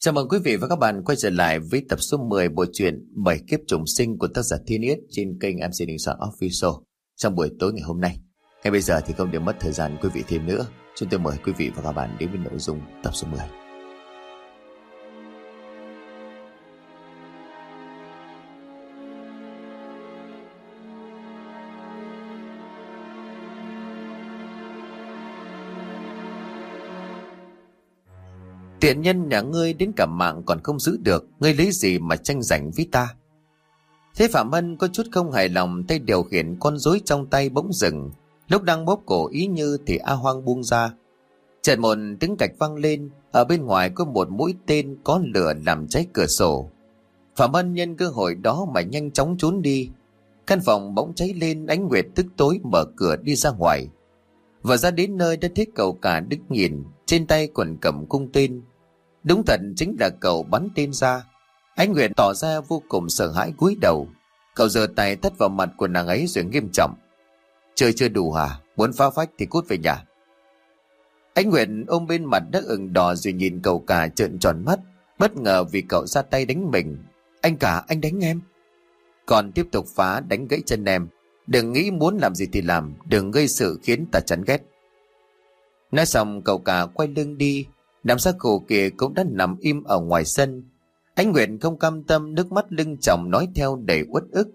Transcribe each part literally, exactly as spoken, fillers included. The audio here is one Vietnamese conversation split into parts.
Chào mừng quý vị và các bạn quay trở lại với tập số mười bộ truyện Bảy Kiếp Trùng Sinh của tác giả Thiên Yết trên kênh em xê Đình Soạn Official. Trong buổi tối ngày hôm nay, ngay bây giờ thì không để mất thời gian quý vị thêm nữa, chúng tôi mời quý vị và các bạn đến với nội dung tập số mười. Tiện nhân nhà ngươi đến cả mạng còn không giữ được, ngươi lấy gì mà tranh giành với ta? Thế Phạm Hân có chút không hài lòng, tay điều khiển con rối trong tay bỗng dừng. Lúc đang bóp cổ Ý Như thì A Hoang buông ra. Chợt một tiếng cạch vang lên, ở bên ngoài có một mũi tên có lửa làm cháy cửa sổ. Phạm Hân nhân cơ hội đó mà nhanh chóng trốn đi. Căn phòng bỗng cháy lên, Ánh Nguyệt tức tối mở cửa đi ra ngoài. Và ra đến nơi đã thấy cậu cả đứng nhìn, trên tay còn cầm cung tên. Đúng thật chính là cậu bắn tên ra. Ánh Nguyệt tỏ ra vô cùng sợ hãi cúi đầu. Cậu giơ tay tát vào mặt của nàng ấy rồi nghiêm trọng: Chơi chưa đủ hả? Muốn phá phách thì cút về nhà. Ánh Nguyệt ôm bên mặt đã ửng đỏ rồi nhìn cậu cả trợn tròn mắt, bất ngờ vì cậu ra tay đánh mình. Anh cả, anh đánh em. Còn tiếp tục phá đánh gãy chân em. Đừng nghĩ muốn làm gì thì làm, đừng gây sự khiến ta chán ghét. Nói xong cậu cả quay lưng đi. Đám xác cổ kia cũng đã nằm im ở ngoài sân. Ánh Nguyệt không cam tâm, nước mắt lưng tròng nói theo đầy uất ức: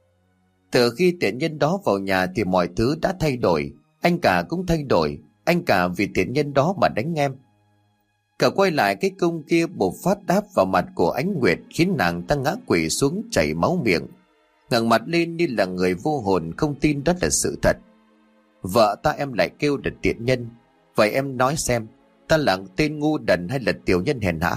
Từ khi tiện nhân đó vào nhà thì mọi thứ đã thay đổi. Anh cả cũng thay đổi. Anh cả vì tiện nhân đó mà đánh em. Cậu quay lại cái cung kia bột phát đáp vào mặt của Ánh Nguyệt, khiến nàng ta ngã quỵ xuống chảy máu miệng, ngẩng mặt lên như là người vô hồn, không tin đó là sự thật. Vợ ta em lại kêu là tiện nhân. Vậy em nói xem, ta là tên ngu đần hay là tiểu nhân hèn hạ?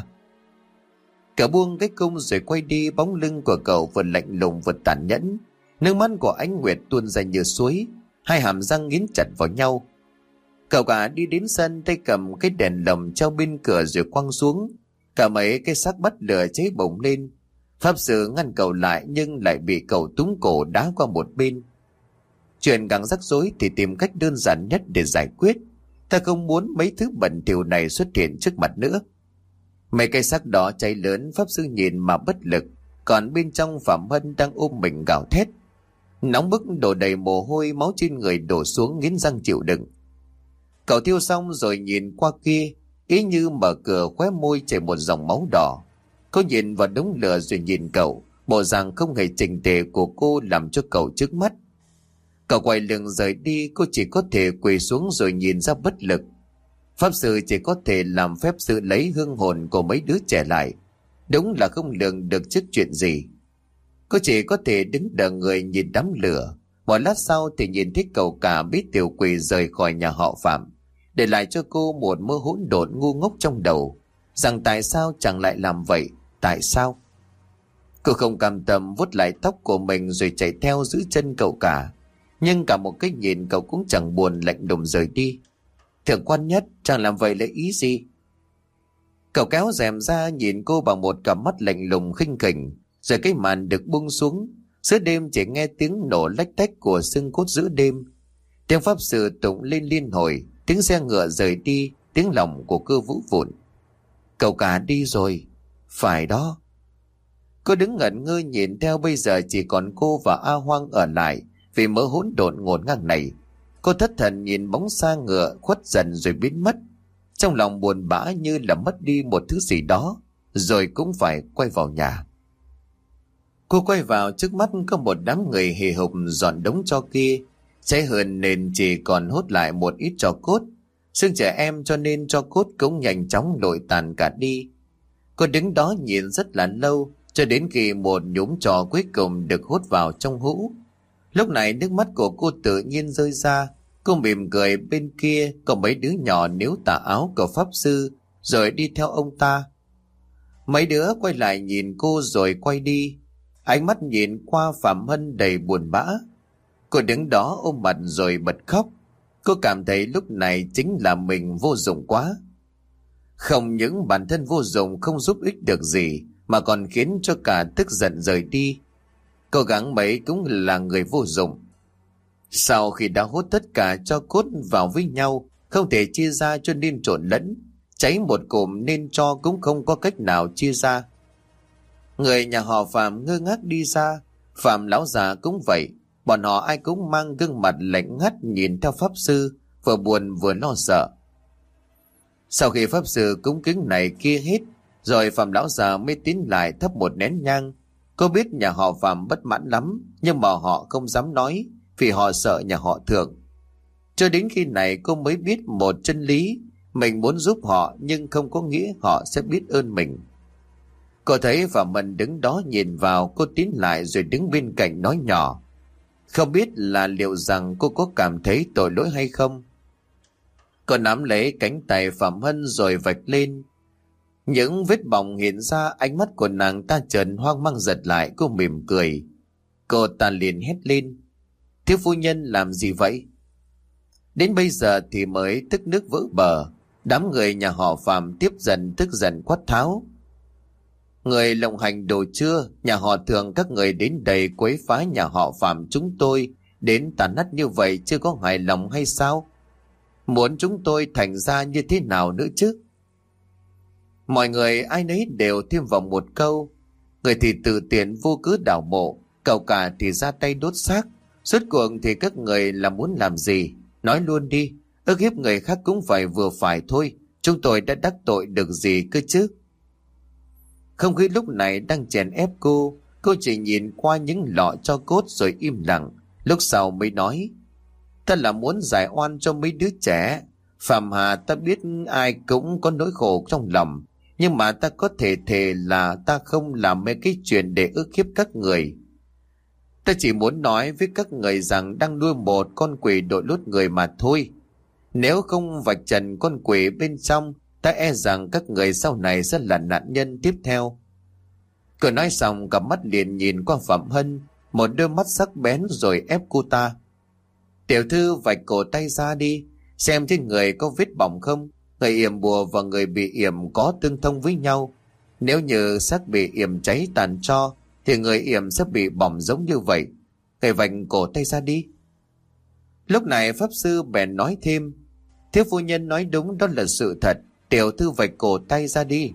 Cậu buông cái cung rồi quay đi. Bóng lưng của cậu vừa lạnh lùng vừa tàn nhẫn. Nước mắt của Ánh Nguyệt tuôn ra như suối, hai hàm răng nghiến chặt vào nhau. Cậu cả đi đến sân, tay cầm cái đèn lồng treo bên cửa rồi quăng xuống. Cả mấy cái xác bắt lửa cháy bùng lên. Pháp sư ngăn cậu lại nhưng lại bị cậu túm cổ đá qua một bên. Chuyện càng rắc rối thì tìm cách đơn giản nhất để giải quyết. Ta không muốn mấy thứ bẩn thỉu này xuất hiện trước mặt nữa. Mấy cây xác đó cháy lớn, pháp sư nhìn mà bất lực. Còn bên trong Phạm Hân đang ôm mình gào thét, nóng bức đổ đầy mồ hôi, máu trên người đổ xuống nghiến răng chịu đựng. Cậu thiêu xong rồi nhìn qua kia, Ý Như mở cửa, khóe môi chảy một dòng máu đỏ. Cô nhìn vào đống lửa rồi nhìn cậu, bộ dạng không hề chỉnh tề của cô làm cho cậu trước mắt. Cậu quay lưng rời đi, cô chỉ có thể quỳ xuống rồi nhìn ra bất lực. Pháp sư chỉ có thể làm phép sự lấy hương hồn của mấy đứa trẻ lại. Đúng là không lường được trước chuyện gì. Cô chỉ có thể đứng đờ người nhìn đám lửa. Một lát sau thì nhìn thấy cậu cả biết tiểu quỷ rời khỏi nhà họ Phạm, để lại cho cô một mơ hỗn độn ngu ngốc trong đầu, rằng tại sao chẳng lại làm vậy, tại sao? Cô không cam tâm vuốt lại tóc của mình rồi chạy theo giữ chân cậu cả. Nhưng cả một cái nhìn cậu cũng chẳng buồn, lạnh lùng rời đi. Thượng quan Nhất, chẳng làm vậy lấy ý gì? Cậu kéo rèm ra nhìn cô bằng một cặp mắt lạnh lùng khinh khỉnh. Rồi cái màn được buông xuống. Giữa đêm chỉ nghe tiếng nổ lách tách của xương cốt giữa đêm. Tiếng pháp sư tụng lên liên hồi. Tiếng xe ngựa rời đi. Tiếng lòng của cơ vũ vụn. Cậu cả đi rồi. Phải đó. Cô đứng ngẩn ngơ nhìn theo. Bây giờ chỉ còn cô và A Hoang ở lại vì mớ hỗn độn ngổn ngang này. Cô thất thần nhìn bóng xa ngựa khuất dần rồi biến mất. Trong lòng buồn bã như là mất đi một thứ gì đó. Rồi cũng phải quay vào nhà. Cô quay vào, trước mắt có một đám người hì hục dọn đống tro kia. Cháy hơn nên chỉ còn hốt lại một ít tro cốt. Xương trẻ em cho nên tro cốt cũng nhanh chóng lội tàn cả đi. Cô đứng đó nhìn rất là lâu, cho đến khi một nhúm tro cuối cùng được hút vào trong hũ. Lúc này nước mắt của cô tự nhiên rơi ra. Cô mỉm cười, bên kia có mấy đứa nhỏ níu tà áo của pháp sư rồi đi theo ông ta. Mấy đứa quay lại nhìn cô rồi quay đi. Ánh mắt nhìn qua Phạm Hân đầy buồn bã. Cô đứng đó ôm mặt rồi bật khóc. Cô cảm thấy lúc này chính là mình vô dụng quá. Không những bản thân vô dụng không giúp ích được gì, mà còn khiến cho cả tức giận rời đi. Cố gắng mấy cũng là người vô dụng. Sau khi đã hút tất cả cho cốt vào với nhau, không thể chia ra cho nên trộn lẫn, cháy một cụm nên tro cũng không có cách nào chia ra. Người nhà họ Phạm ngơ ngác đi ra, Phạm lão già cũng vậy, bọn họ ai cũng mang gương mặt lạnh ngắt nhìn theo pháp sư, vừa buồn vừa lo sợ. Sau khi pháp sư cúng kính này kia hết, rồi Phạm lão già mới tiến lại thắp một nén nhang. Cô biết nhà họ Phạm bất mãn lắm, nhưng mà họ không dám nói, vì họ sợ nhà họ Thượng. Cho đến khi này cô mới biết một chân lý, mình muốn giúp họ nhưng không có nghĩa họ sẽ biết ơn mình. Cô thấy Phạm Hân đứng đó nhìn vào, cô tiến lại rồi đứng bên cạnh nói nhỏ. Không biết là liệu rằng cô có cảm thấy tội lỗi hay không? Cô nắm lấy cánh tay Phạm Hân rồi vạch lên. Những vết bỏng hiện ra, ánh mắt của nàng ta chợt hoang mang giật lại, cô mỉm cười. Cô ta liền hét lên. Thiếu phu nhân làm gì vậy? Đến bây giờ thì mới tức nước vỡ bờ. Đám người nhà họ Phạm tiếp dần tức giận quát tháo. Người lộng hành đồ chưa? Nhà họ Thường các người đến đây quấy phá nhà họ Phạm chúng tôi, đến tàn nát như vậy chưa có hài lòng hay sao? Muốn chúng tôi thành ra như thế nào nữa chứ? Mọi người ai nấy đều thêm vào một câu. Người thì tự tiện vô cớ đào mộ, cậu cả thì ra tay đốt xác. Suốt cuộc thì các người là muốn làm gì? Nói luôn đi, ức hiếp người khác cũng phải vừa phải thôi. Chúng tôi đã đắc tội được gì cơ chứ? Không khí lúc này đang chèn ép cô. Cô chỉ nhìn qua những lọ tro cốt rồi im lặng. Lúc sau mới nói. Ta là muốn giải oan cho mấy đứa trẻ. Phạm Hà ta biết ai cũng có nỗi khổ trong lòng. Nhưng mà ta có thể thề là ta không làm mấy cái chuyện để ức hiếp các người. Ta chỉ muốn nói với các người rằng đang nuôi một con quỷ đội lốt người mà thôi. Nếu không vạch trần con quỷ bên trong, ta e rằng các người sau này sẽ là nạn nhân tiếp theo. Cứ nói xong cặp mắt liền nhìn qua Phạm Hân, một đôi mắt sắc bén rồi ép cô ta. Tiểu thư vạch cổ tay ra đi, xem trên người có vết bỏng không. Người yểm bùa và người bị yểm có tương thông với nhau. Nếu như xác bị yểm cháy tàn tro, thì người yểm sẽ bị bỏng giống như vậy. Người vạch cổ tay ra đi. Lúc này pháp sư bèn nói thêm. Thiếu phu nhân nói đúng, đó là sự thật. Tiểu thư vạch cổ tay ra đi.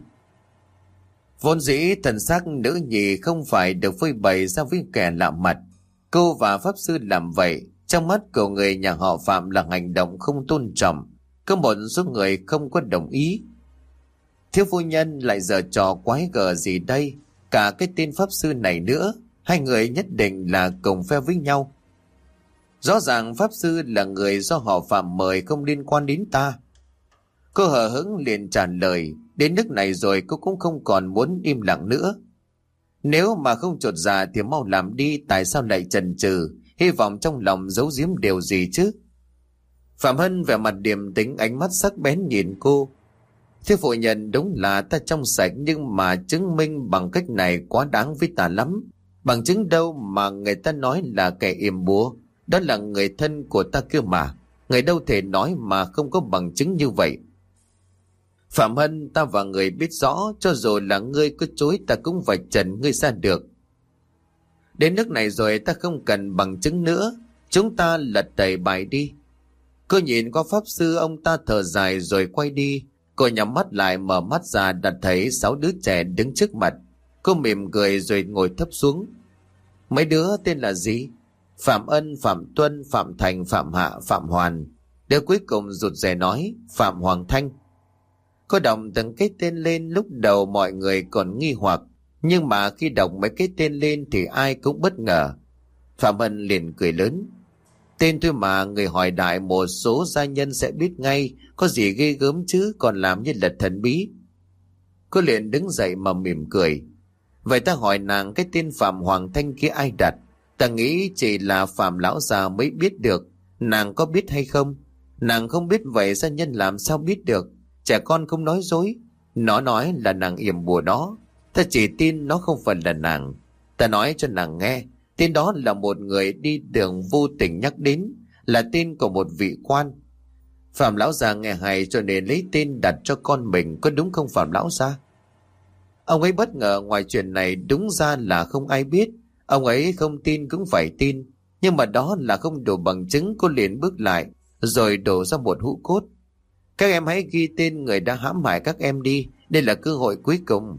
Vốn dĩ thần xác nữ nhì không phải được phơi bày ra với kẻ lạ mặt. Cô và pháp sư làm vậy, trong mắt của người nhà họ Phạm là hành động không tôn trọng. Có một số người không có đồng ý. Thiếu phu nhân lại giở trò quái gở gì đây? Cả cái tên pháp sư này nữa, hai người nhất định là cùng phe với nhau. Rõ ràng pháp sư là người do họ Phạm mời, không liên quan đến ta. Cô hờ hững liền trả lời. Đến nước này rồi cô cũng không còn muốn im lặng nữa. Nếu mà không chột dạ thì mau làm đi. Tại sao lại chần chừ, hy vọng trong lòng giấu giếm điều gì chứ? Phạm Hân vẻ mặt điềm tĩnh, ánh mắt sắc bén nhìn cô. Thiếu phu nhân, đúng là ta trong sạch, nhưng mà chứng minh bằng cách này quá đáng với ta lắm. Bằng chứng đâu mà người ta nói là kẻ yểm bùa? Đó là người thân của ta kia mà. Người đâu thể nói mà không có bằng chứng như vậy. Phạm Hân, ta và người biết rõ, cho dù là ngươi có chối ta cũng vạch trần ngươi ra được. Đến nước này rồi ta không cần bằng chứng nữa. Chúng ta lật tẩy bài đi. Cô nhìn qua pháp sư, ông ta thở dài rồi quay đi. Cô nhắm mắt lại, mở mắt ra đặt thấy sáu đứa trẻ đứng trước mặt. Cô mỉm cười rồi ngồi thấp xuống. Mấy đứa tên là gì? Phạm Ân, Phạm Tuân, Phạm Thành, Phạm Hạ, Phạm Hoàn. Đứa cuối cùng rụt rè nói Phạm Hoàng Thanh. Cô đọc từng cái tên lên, lúc đầu mọi người còn nghi hoặc, nhưng mà khi đọc mấy cái tên lên thì ai cũng bất ngờ. Phạm Ân liền cười lớn. Tên thôi mà, người hỏi đại một số gia nhân sẽ biết ngay, có gì ghê gớm chứ, còn làm như là thần bí. Cô liền đứng dậy mà mỉm cười. Vậy ta hỏi nàng, cái tên Phạm Hoàng Thanh kia ai đặt? Ta nghĩ chỉ là Phạm lão già mới biết được. Nàng có biết hay không? Nàng không biết vậy gia nhân làm sao biết được? Trẻ con không nói dối. Nó nói là nàng yểm bùa đó. Ta chỉ tin nó không phải là nàng. Ta nói cho nàng nghe, tên đó là một người đi đường vô tình nhắc đến, là tên của một vị quan. Phạm lão già nghe hay cho nên lấy tên đặt cho con mình, có đúng không Phạm lão gia? Ông ấy bất ngờ, ngoài chuyện này đúng ra là không ai biết. Ông ấy không tin cũng phải tin, nhưng mà đó là không đủ bằng chứng. Cô liền bước lại rồi đổ ra một hũ cốt. Các em hãy ghi tên người đã hãm hại các em đi. Đây là cơ hội cuối cùng.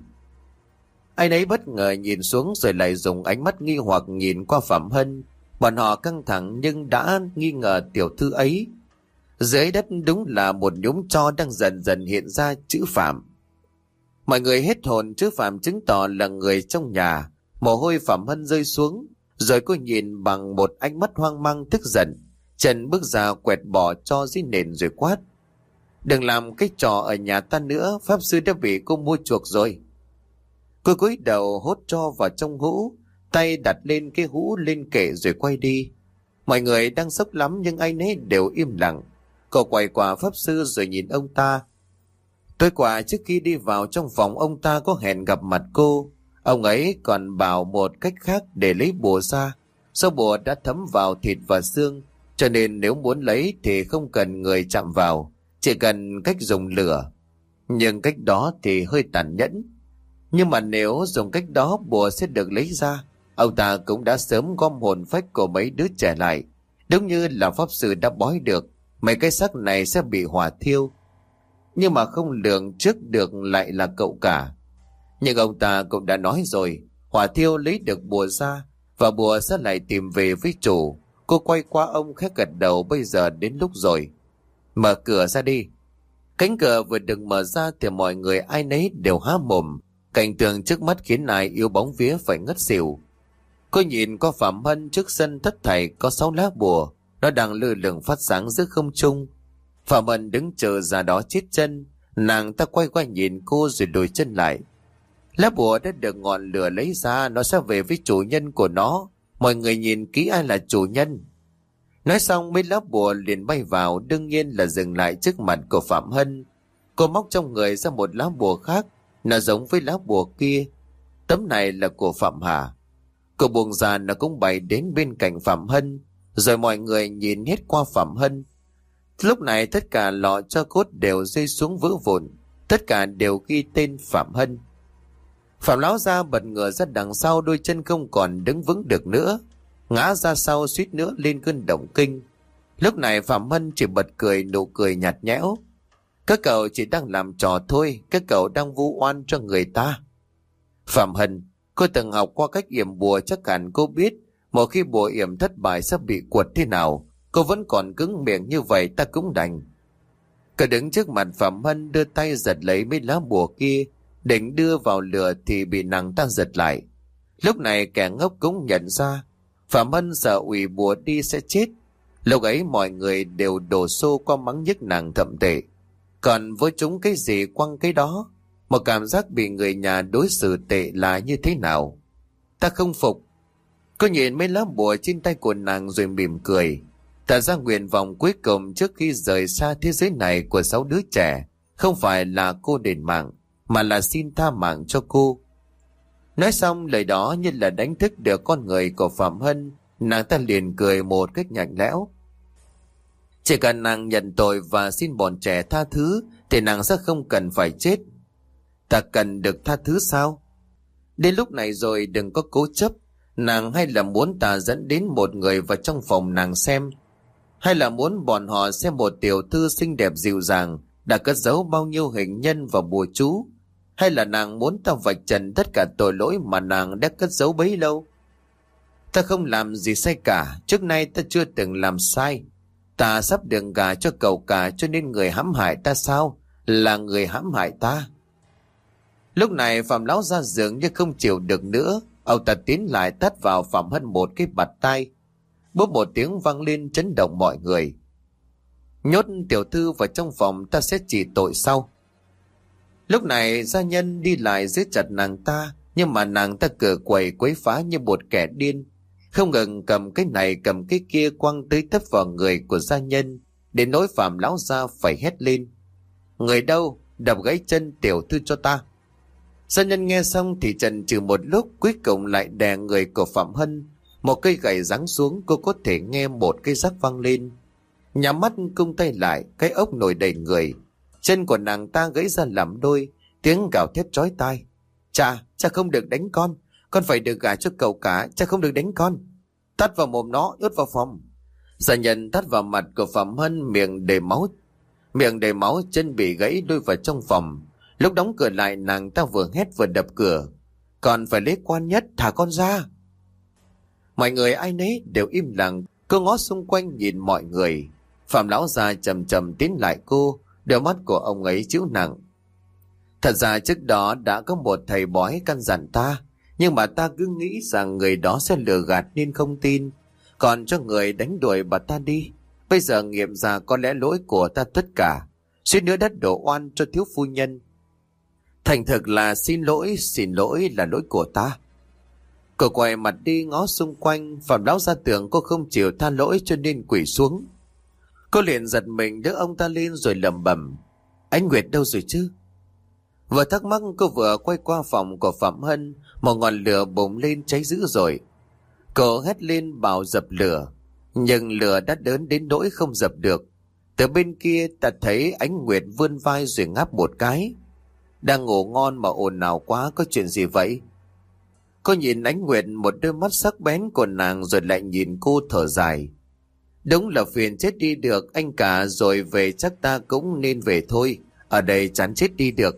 Ai nấy bất ngờ nhìn xuống rồi lại dùng ánh mắt nghi hoặc nhìn qua Phạm Hân. Bọn họ căng thẳng nhưng đã nghi ngờ tiểu thư ấy. Dưới đất đúng là một nhúm tro đang dần dần hiện ra chữ Phạm. Mọi người hết hồn trước Phạm chứng tỏ là người trong nhà. Mồ hôi Phạm Hân rơi xuống. Rồi cô nhìn bằng một ánh mắt hoang mang tức giận. Trần bước ra quẹt bỏ cho dưới nền rồi quát: đừng làm cái trò ở nhà ta nữa, pháp sư đã bị cô mua chuộc rồi. Cô cúi đầu hốt tro vào trong hũ, tay đặt lên cái hũ lên kệ rồi quay đi. Mọi người đang sốc lắm nhưng ai nấy đều im lặng. Cô quay qua pháp sư rồi nhìn ông ta. Tối qua trước khi đi vào trong phòng ông ta có hẹn gặp mặt cô. Ông ấy còn bảo một cách khác để lấy bùa ra. Sau bùa đã thấm vào thịt và xương, cho nên nếu muốn lấy thì không cần người chạm vào, chỉ cần cách dùng lửa. Nhưng cách đó thì hơi tàn nhẫn. Nhưng mà nếu dùng cách đó bùa sẽ được lấy ra. Ông ta cũng đã sớm gom hồn phách của mấy đứa trẻ lại. Đúng như là pháp sư đã bói được, mấy cái xác này sẽ bị hỏa thiêu. Nhưng mà không lường trước được lại là cậu cả. Nhưng ông ta cũng đã nói rồi, hỏa thiêu lấy được bùa ra, và bùa sẽ lại tìm về với chủ. Cô quay qua ông khẽ gật đầu, bây giờ đến lúc rồi. Mở cửa ra đi. Cánh cửa vừa được mở ra thì mọi người ai nấy đều há mồm. Cảnh tượng trước mắt khiến ai yêu bóng vía phải ngất xỉu. Cô nhìn qua Phạm Hân trước sân thất thảy có sáu lá bùa. Nó đang lơ lửng phát sáng giữa không trung. Phạm Hân đứng chờ ra đó chết chân. Nàng ta quay qua nhìn cô rồi đổi chân lại. Lá bùa đã được ngọn lửa lấy ra, nó sẽ về với chủ nhân của nó. Mọi người nhìn kỹ ai là chủ nhân. Nói xong mấy lá bùa liền bay vào, đương nhiên là dừng lại trước mặt của Phạm Hân. Cô móc trong người ra một lá bùa khác, nó giống với lá bùa kia. Tấm này là của Phạm Hà. Cô buông ra nó cũng bay đến bên cạnh Phạm Hân. Rồi mọi người nhìn hết qua Phạm Hân. Lúc này tất cả lọ tro cốt đều rơi xuống vỡ vụn. Tất cả đều ghi tên Phạm Hân. Phạm lão gia bật ngửa ra đằng sau, đôi chân không còn đứng vững được nữa, ngã ra sau suýt nữa lên cơn động kinh. Lúc này Phạm Hân chỉ bật cười, nụ cười nhạt nhẽo. Các cậu chỉ đang làm trò thôi, các cậu đang vu oan cho người ta. Phạm Hân, cô từng học qua cách yểm bùa, chắc hẳn cô biết một khi bùa yểm thất bại sẽ bị quật thế nào. Cô vẫn còn cứng miệng như vậy ta cũng đành. Cả đứng trước mặt Phạm Hân đưa tay giật lấy mấy lá bùa kia, định đưa vào lửa thì bị nàng ta giật lại. Lúc này kẻ ngốc cũng nhận ra Phạm Hân sợ ủy bùa đi sẽ chết. Lúc ấy mọi người đều đổ xô qua mắng nhức nàng thậm tệ. Còn với chúng cái gì quăng cái đó. Một cảm giác bị người nhà đối xử tệ là như thế nào? Ta không phục. Cô nhìn mấy lá bùa trên tay của nàng rồi mỉm cười. Ta ra nguyện vọng cuối cùng trước khi rời xa thế giới này của sáu đứa trẻ. Không phải là cô đền mạng, mà là xin tha mạng cho cô. Nói xong lời đó như là đánh thức được con người của Phạm Hân. Nàng ta liền cười một cách nhạt nhẽo. Chỉ cần nàng nhận tội và xin bọn trẻ tha thứ thì nàng sẽ không cần phải chết. Ta cần được tha thứ sao? Đến lúc này rồi đừng có cố chấp. Nàng hay là muốn ta dẫn đến một người vào trong phòng nàng xem, hay là muốn bọn họ xem một tiểu thư xinh đẹp dịu dàng đã cất giấu bao nhiêu hình nhân và bùa chú, hay là nàng muốn ta vạch trần tất cả tội lỗi mà nàng đã cất giấu bấy lâu? Ta không làm gì sai cả. Trước nay ta chưa từng làm sai. Ta sắp đường gà cho cậu cả, cho nên người hãm hại ta sao? Là người hãm hại ta. Lúc này Phạm lão ra dường như không chịu được nữa. Ông ta tiến lại tát vào Phạm Hân một cái bạt tay. Bốp một tiếng vang lên chấn động mọi người. Nhốt tiểu thư vào trong phòng, ta sẽ trị tội sau. Lúc này gia nhân đi lại giữ chặt nàng ta, nhưng mà nàng ta cựa quậy quấy phá như một kẻ điên, không ngừng cầm cái này cầm cái kia quăng tới tấp vào người của gia nhân, đến nỗi Phạm lão gia phải hét lên: người đâu, đập gãy chân tiểu thư cho ta. Gia nhân nghe xong thì chần chừ một lúc, cuối cùng lại đè người của Phạm Hân. Một cây gậy giáng xuống, cô có thể nghe một cây rắc vang lên. Nhắm mắt cung tay lại, cái ốc nổi đầy người. Chân của nàng ta gãy ra làm đôi, tiếng gào thét chói tai. Cha, cha không được đánh con, con phải được gả cho cậu cả, cha không được đánh con. Tát vào mồm nó, nhốt vào phòng. Gia nhân tát vào mặt của Phạm Hân, miệng đầy máu. Miệng đầy máu, chân bị gãy, đôi vào trong phòng. Lúc đóng cửa lại, nàng ta vừa hét vừa đập cửa. Còn phải lấy quan nhất, thả con ra. Mọi người ai nấy đều im lặng. Cô ngó xung quanh nhìn mọi người. Phạm lão già chậm chậm tiến lại cô. Đôi mắt của ông ấy chịu nặng. Thật ra trước đó đã có một thầy bói căn dặn ta, nhưng mà ta cứ nghĩ rằng người đó sẽ lừa gạt nên không tin, còn cho người đánh đuổi bà ta đi. Bây giờ nghiệm ra có lẽ lỗi của ta tất cả, suýt nữa đã đổ oan cho thiếu phu nhân. Thành thực là xin lỗi, xin lỗi là lỗi của ta. Cô quay mặt đi ngó xung quanh. Phạm lão ra tưởng cô không chịu tha lỗi cho nên quỳ xuống. Cô liền giật mình đỡ ông ta lên rồi lẩm bẩm: Ánh Nguyệt đâu rồi chứ? Vừa thắc mắc cô vừa quay qua phòng của Phạm Hân. Một ngọn lửa bùng lên cháy dữ rồi. Cô hét lên bảo dập lửa, nhưng lửa đã đớn đến nỗi không dập được. Từ bên kia ta thấy Ánh Nguyệt vươn vai rồi ngáp một cái. Đang ngủ ngon mà ồn ào quá, có chuyện gì vậy? Cô nhìn Ánh Nguyệt, một đôi mắt sắc bén của nàng rồi lại nhìn cô thở dài. Đúng là phiền chết đi được, anh cả rồi về chắc ta cũng nên về thôi. Ở đây chán chết đi được.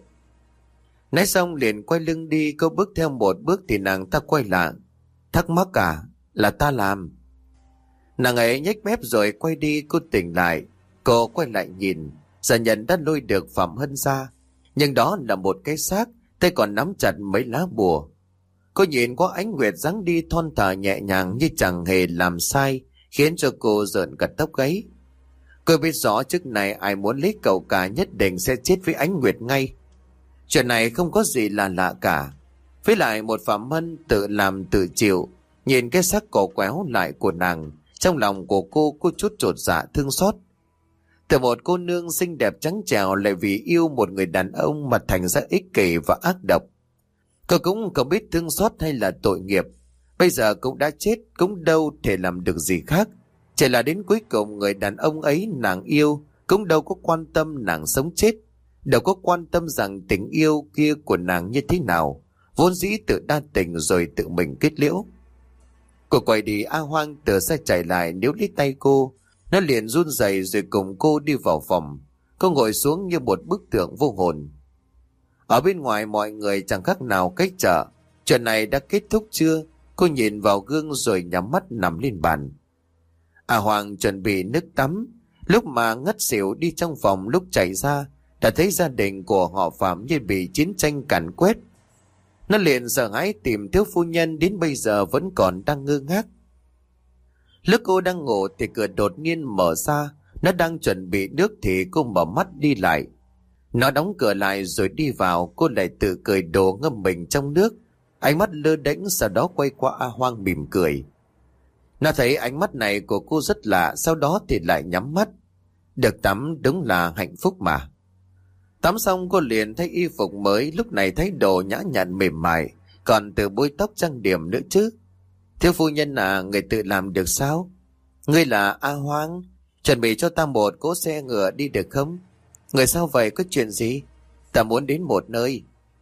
Nói xong liền quay lưng đi. Cô bước theo một bước thì nàng ta quay lại. Thắc mắc cả, là ta làm. Nàng ấy nhếch mép rồi quay đi. Cô tỉnh lại. Cô quay lại nhìn, giả nhận đã lôi được Phạm Hân ra, nhưng đó là một cái xác, tay còn nắm chặt mấy lá bùa. Cô nhìn qua Ánh Nguyệt dáng đi thon thả nhẹ nhàng như chẳng hề làm sai, khiến cho cô rợn cả tóc gáy. Cô biết rõ trước này ai muốn lấy cậu cả nhất định sẽ chết với Ánh Nguyệt ngay. Chuyện này không có gì là lạ cả. Với lại một Phạm Hân tự làm tự chịu. Nhìn cái xác cổ quéo lại của nàng, trong lòng của cô có chút chột dạ thương xót. Từ một cô nương xinh đẹp trắng trẻo lại vì yêu một người đàn ông mà thành ra ích kỷ và ác độc. Cô cũng không biết thương xót hay là tội nghiệp. Bây giờ cũng đã chết, cũng đâu thể làm được gì khác. Chỉ là đến cuối cùng người đàn ông ấy nàng yêu cũng đâu có quan tâm nàng sống chết, đâu có quan tâm rằng tình yêu kia của nàng như thế nào, vốn dĩ tự đa tình rồi tự mình kết liễu. Cô quay đi, A Hoang từ xa chạy lại níu lấy tay cô. Nó liền run rẩy rồi cùng cô đi vào phòng. Cô ngồi xuống như một bức tượng vô hồn. Ở bên ngoài mọi người chẳng khác nào cách chợ. Chuyện này đã kết thúc chưa? Cô nhìn vào gương rồi nhắm mắt nằm lên bàn. A Hoàng chuẩn bị nước tắm. Lúc mà ngất xỉu đi trong phòng, lúc chạy ra đã thấy gia đình của họ Phạm như bị chiến tranh càn quét. Nó liền sợ hãi tìm thiếu phu nhân, đến bây giờ vẫn còn đang ngơ ngác. Lúc cô đang ngủ thì cửa đột nhiên mở ra. Nó đang chuẩn bị nước thì cô mở mắt đi lại. Nó đóng cửa lại rồi đi vào. Cô lại tự cười đổ ngâm mình trong nước. Ánh mắt lơ đễnh, sau đó quay qua A Hoang mỉm cười. Nó thấy ánh mắt này của cô rất lạ, sau đó thì lại nhắm mắt. Được tắm đúng là hạnh phúc mà. Tắm xong cô liền thay y phục mới, lúc này thấy đồ nhã nhặn mềm mại, còn từ bôi tóc trang điểm nữa chứ. Thiếu phu nhân à, người tự làm được sao? Ngươi là A Hoang, chuẩn bị cho ta một cỗ xe ngựa đi được không? Người sao vậy, có chuyện gì? Ta muốn đến một nơi.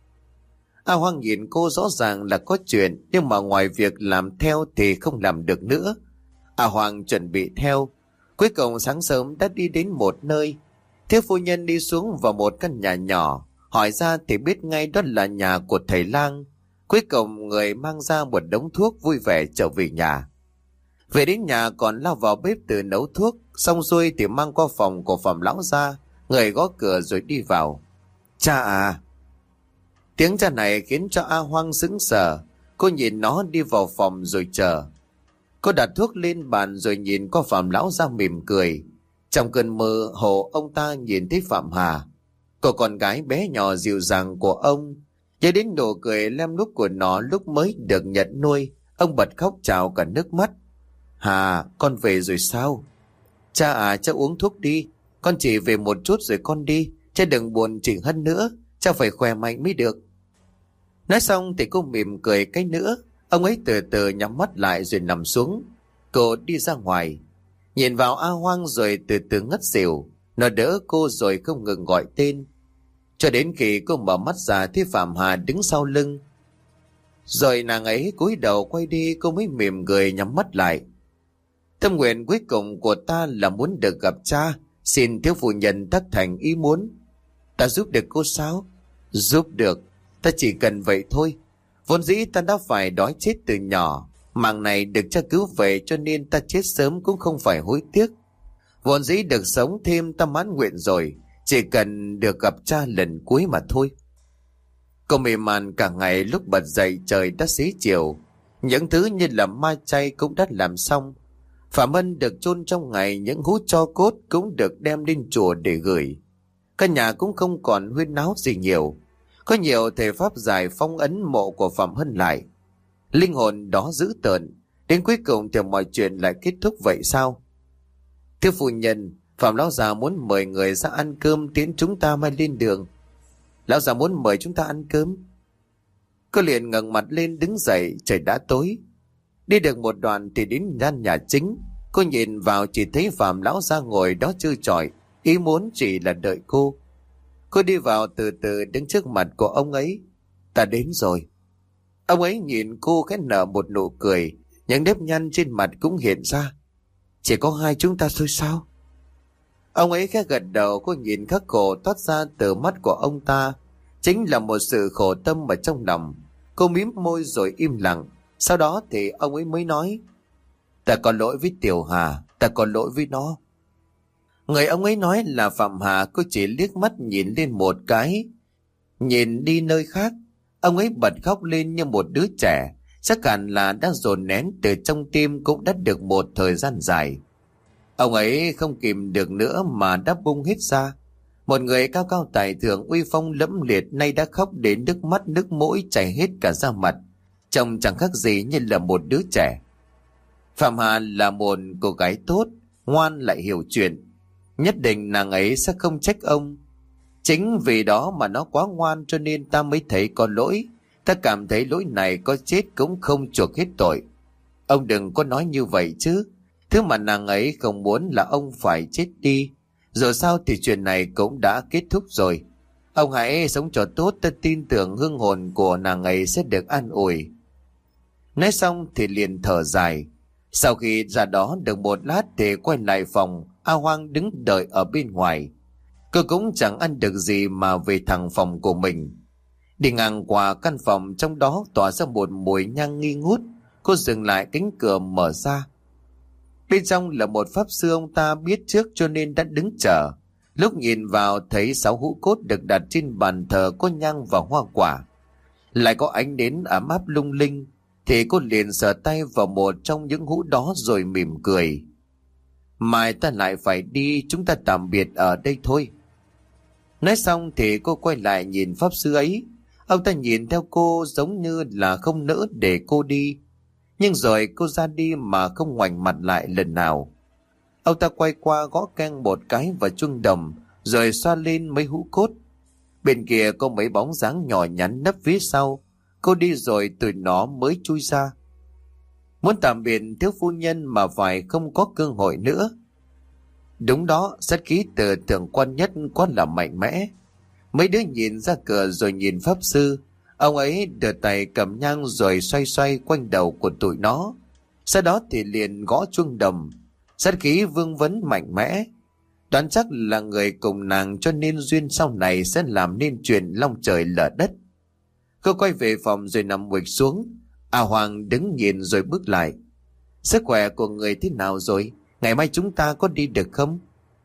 A Hoang nhìn cô rõ ràng là có chuyện, nhưng mà ngoài việc làm theo thì không làm được nữa. A Hoang chuẩn bị theo. Cuối cùng sáng sớm đã đi đến một nơi. Thiếu phu nhân đi xuống vào một căn nhà nhỏ, hỏi ra thì biết ngay đó là nhà của thầy lang. Cuối cùng người mang ra một đống thuốc, vui vẻ trở về nhà. Về đến nhà còn lao vào bếp từ nấu thuốc, xong xuôi thì mang qua phòng của Phạm lão ra, người gõ cửa rồi đi vào. Cha à! Tiếng cha này khiến cho A Hoang sững sờ. Cô nhìn nó đi vào phòng rồi chờ. Cô đặt thuốc lên bàn rồi nhìn qua Phạm lão ra mỉm cười. Trong cơn mơ hồ ông ta nhìn thấy Phạm Hà, cô con gái bé nhỏ dịu dàng của ông. Nhớ đến nụ cười lem luốc của nó lúc mới được nhận nuôi, ông bật khóc trào cả nước mắt. Hà, con về rồi sao? Cha à, cha uống thuốc đi. Con chỉ về một chút rồi con đi. Cha đừng buồn chị Hân nữa. Cha phải khỏe mạnh mới được. Nói xong thì cô mỉm cười cái nữa. Ông ấy từ từ nhắm mắt lại rồi nằm xuống. Cô đi ra ngoài, nhìn vào A Hoang rồi từ từ ngất xỉu. Nó đỡ cô rồi không ngừng gọi tên, cho đến khi cô mở mắt ra thì Phạm Hà đứng sau lưng. Rồi nàng ấy cúi đầu quay đi, cô mới mỉm cười nhắm mắt lại. Tâm nguyện cuối cùng của ta là muốn được gặp cha, Xin thiếu phu nhân tác thành ý muốn. Ta giúp được cô sao? Giúp được, ta chỉ cần vậy thôi. Vốn dĩ ta đã phải đói chết từ nhỏ, mạng này được cha cứu về cho nên ta chết sớm cũng không phải hối tiếc. Vốn dĩ được sống thêm ta mãn nguyện rồi, chỉ cần được gặp cha lần cuối mà thôi. Cô mềm màn cả ngày, lúc bật dậy trời đã xế chiều. Những thứ như là ma chay cũng đã làm xong. Phạm Ân được chôn trong ngày, những hũ tro cốt cũng được đem lên chùa để gửi. Căn nhà cũng không còn huyên náo gì nhiều. Có nhiều thầy pháp giải phong ấn mộ của Phạm Hân lại. Linh hồn đó dữ tợn, đến cuối cùng thì mọi chuyện lại kết thúc vậy sao? Thưa phu nhân, Phạm lão già muốn mời người ra ăn cơm tiễn chúng ta mai lên đường. Lão già muốn mời chúng ta ăn cơm. Cô liền ngẩng mặt lên đứng dậy, trời đã tối. Đi được một đoạn thì đến gian nhà chính. Cô nhìn vào chỉ thấy Phạm lão già ngồi đó trơ trọi, ý muốn chỉ là đợi cô. Cô đi vào từ từ đứng trước mặt của ông ấy. Ta đến rồi. Ông ấy nhìn cô khẽ nở một nụ cười, những nếp nhăn trên mặt cũng hiện ra. Chỉ có hai chúng ta thôi sao? Ông ấy khẽ gật đầu. Cô nhìn khắc khổ toát ra từ mắt của ông ta, chính là một sự khổ tâm ở trong lòng. Cô mím môi rồi im lặng. Sau đó thì ông ấy mới nói: Ta có lỗi với Tiểu Hà, ta có lỗi với nó. Người ông ấy nói là Phạm Hà. Cô chỉ liếc mắt nhìn lên một cái, nhìn đi nơi khác. Ông ấy bật khóc lên như một đứa trẻ, chắc hẳn là đã dồn nén từ trong tim cũng đã được một thời gian dài. Ông ấy không kìm được nữa mà đã bung hết ra. Một người cao cao tài thượng uy phong lẫm liệt nay đã khóc đến nước mắt nước mũi chảy hết cả da mặt, trông chẳng khác gì như là một đứa trẻ. Phạm Hà là một cô gái tốt, ngoan lại hiểu chuyện. Nhất định nàng ấy sẽ không trách ông. Chính vì đó mà nó quá ngoan cho nên ta mới thấy có lỗi. Ta cảm thấy lỗi này có chết cũng không chuộc hết tội. Ông đừng có nói như vậy chứ. Thứ mà nàng ấy không muốn là ông phải chết đi. Dù sao thì chuyện này cũng đã kết thúc rồi. Ông hãy sống cho tốt, ta tin tưởng hương hồn của nàng ấy sẽ được an ủi. Nói xong thì liền thở dài. Sau khi ra đó được một lát thì quay lại phòng. A Hoang đứng đợi ở bên ngoài. Cô cũng chẳng ăn được gì mà về thẳng phòng của mình. Đi ngang qua căn phòng, trong đó tỏa ra một mùi nhang nghi ngút. Cô dừng lại, cánh cửa mở ra. Bên trong là một pháp sư ông ta biết trước cho nên đã đứng chờ. Lúc nhìn vào thấy sáu hũ cốt được đặt trên bàn thờ có nhang và hoa quả, lại có ánh nến ấm áp lung linh, thì cô liền sờ tay vào một trong những hũ đó rồi mỉm cười. Mai ta lại phải đi, chúng ta tạm biệt ở đây thôi. Nói xong thì cô quay lại nhìn pháp sư ấy. Ông ta nhìn theo cô giống như là không nỡ để cô đi. Nhưng rồi cô ra đi mà không ngoảnh mặt lại lần nào. Ông ta quay qua gõ keng một cái vào chuông đồng, rồi xoa lên mấy hũ cốt. Bên kia có mấy bóng dáng nhỏ nhắn nấp phía sau. Cô đi rồi tụi nó mới chui ra. Muốn tạm biệt thiếu phu nhân mà phải không có cơ hội nữa. Đúng đó, sát khí từ thượng quan nhất quá là mạnh mẽ. Mấy đứa nhìn ra cửa rồi nhìn pháp sư. Ông ấy đưa tay cầm nhang rồi xoay xoay quanh đầu của tụi nó. Sau đó thì liền gõ chuông đồng. Sát khí vương vấn mạnh mẽ. Đoán chắc là người cùng nàng cho nên duyên sau này sẽ làm nên chuyện long trời lở đất. Cô quay về phòng rồi nằm quỵt xuống. A Hoàng đứng nhìn rồi bước lại. Sức khỏe của người thế nào rồi? Ngày mai chúng ta có đi được không?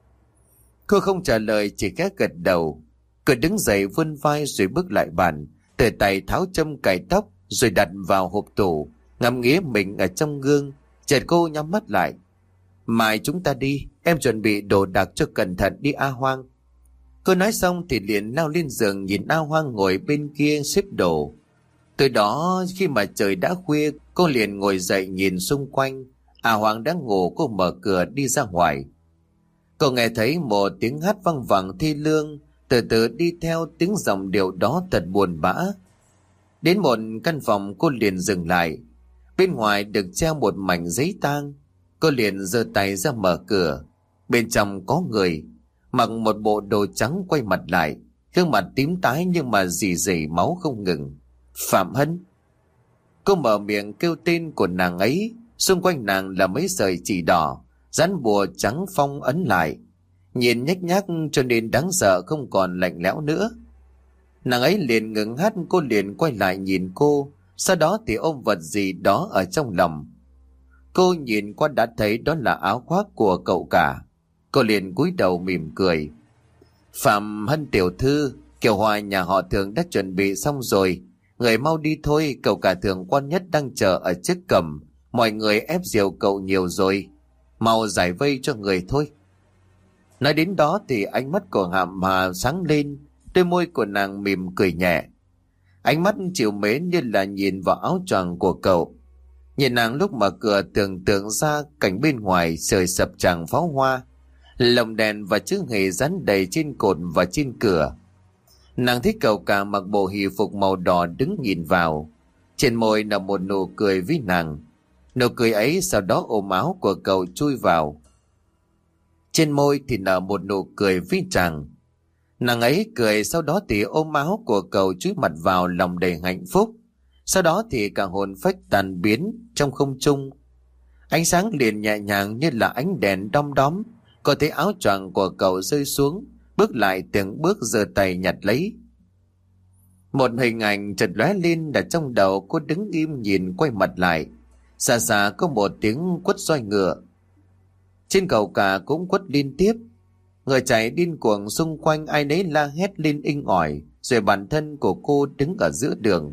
Cô không trả lời, chỉ khẽ gật đầu. Cô đứng dậy vươn vai rồi bước lại bàn, từ tay tháo châm cài tóc rồi đặt vào hộp tủ, ngắm nghía mình ở trong gương. Chợt cô nhắm mắt lại. Mai chúng ta đi, em chuẩn bị đồ đạc cho cẩn thận đi A Hoang. Cô nói xong thì liền lao lên giường nhìn A Hoang ngồi bên kia xếp đồ. Từ đó khi mà trời đã khuya, cô liền ngồi dậy nhìn xung quanh. A Hoang đã ngủ, cô mở cửa đi ra ngoài. Cô nghe thấy một tiếng hát vang vẳng thi lương, từ từ đi theo tiếng dòng điệu đó thật buồn bã. Đến một căn phòng cô liền dừng lại. Bên ngoài được treo một mảnh giấy tang. Cô liền giơ tay ra mở cửa. Bên trong có người mặc một bộ đồ trắng quay mặt lại, gương mặt tím tái nhưng mà rỉ rỉ máu không ngừng. Phạm Hân. Cô mở miệng kêu tên của nàng ấy. Xung quanh nàng là mấy sợi chỉ đỏ, dán bùa trắng phong ấn lại. nhìn nhếch nhác cho nên đáng sợ không còn lạnh lẽo nữa. Nàng ấy liền ngừng hát, cô liền quay lại nhìn cô, sau đó thì ôm vật gì đó ở trong lòng. Cô nhìn qua đã thấy đó là áo khoác của cậu cả. Cô liền cúi đầu mỉm cười. Phạm Hân tiểu thư, Kiều Hòa nhà họ Thường đã chuẩn bị xong rồi. Người mau đi thôi, cậu cả Thường Quan Nhất đang chờ ở trước cổng. Mọi người ép rượu cậu nhiều rồi. Mau giải vây cho người thôi. Nói đến đó thì ánh mắt của Hàm Hà sáng lên, đôi môi của nàng mỉm cười nhẹ. Ánh mắt chịu mến như là nhìn vào áo choàng của cậu. Nhìn nàng lúc mở cửa tưởng tượng ra cảnh bên ngoài trời sập tràng pháo hoa, lồng đèn và chữ hề dán đầy trên cột và trên cửa. Nàng thấy cậu cả mặc bộ hỷ phục màu đỏ đứng nhìn vào, trên môi nở một nụ cười với nàng. Nụ cười ấy sau đó ôm áo của cậu chui vào. Trên môi thì nở một nụ cười với chàng. Nàng ấy cười sau đó thì ôm áo của cậu chui mặt vào lòng đầy hạnh phúc. Sau đó thì cả hồn phách tan biến trong không trung. Ánh sáng liền nhẹ nhàng như là ánh đèn đom đóm. Có thấy áo choàng của cậu rơi xuống, bước lại từng bước giơ tay nhặt lấy. Một hình ảnh chợt lóe lên đặt trong đầu cô, đứng im nhìn quay mặt lại. Xa xa có một tiếng quất roi ngựa. Trên cầu cả cũng quất liên tiếp. Người chạy điên cuồng xung quanh, ai nấy la hét lên inh ỏi, rồi bản thân của cô đứng ở giữa đường.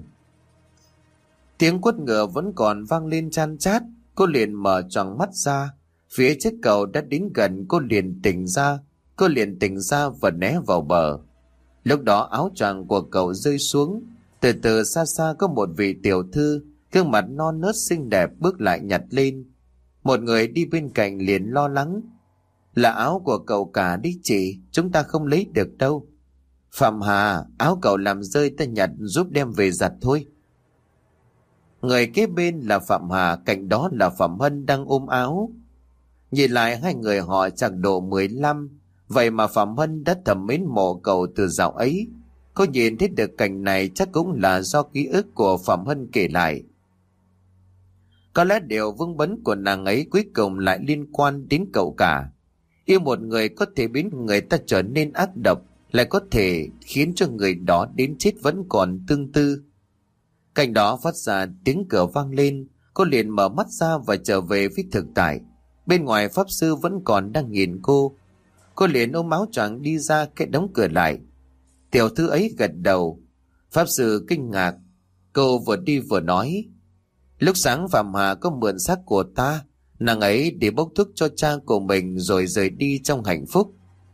Tiếng quất ngựa vẫn còn vang lên chan chát. Cô liền mở choàng mắt ra. Phía trước cầu đã đến gần, cô liền tỉnh ra. Cô liền tỉnh ra và né vào bờ. Lúc đó áo choàng của cậu rơi xuống. Từ từ xa xa có một vị tiểu thư, gương mặt non nớt xinh đẹp bước lại nhặt lên. Một người đi bên cạnh liền lo lắng. Là áo của cậu cả đi chị, chúng ta không lấy được đâu. Phạm Hà, áo cậu làm rơi ta nhặt giúp đem về giặt thôi. Người kế bên là Phạm Hà, cạnh đó là Phạm Hân đang ôm áo. Nhìn lại hai người họ chẳng độ mười lăm, vậy mà Phạm Hân đã thầm mến mộ cậu từ dạo ấy. Cô nhìn thấy được cảnh này chắc cũng là do ký ức của Phạm Hân kể lại. Có lẽ điều vương vấn của nàng ấy cuối cùng lại liên quan đến cậu cả. Yêu một người có thể biến người ta trở nên ác độc, lại có thể khiến cho người đó đến chết vẫn còn tương tư. Cạnh đó phát ra tiếng cửa vang lên, cô liền mở mắt ra và trở về với thực tại. Bên ngoài pháp sư vẫn còn đang nhìn cô. Cô liền ôm áo choàng đi ra, cái đóng cửa lại. Tiểu thư ấy gật đầu. Pháp sư kinh ngạc. Cô vừa đi vừa nói: lúc sáng Phạm Hà có mượn xác của ta, nàng ấy để bốc thuốc cho cha của mình rồi rời đi trong hạnh phúc.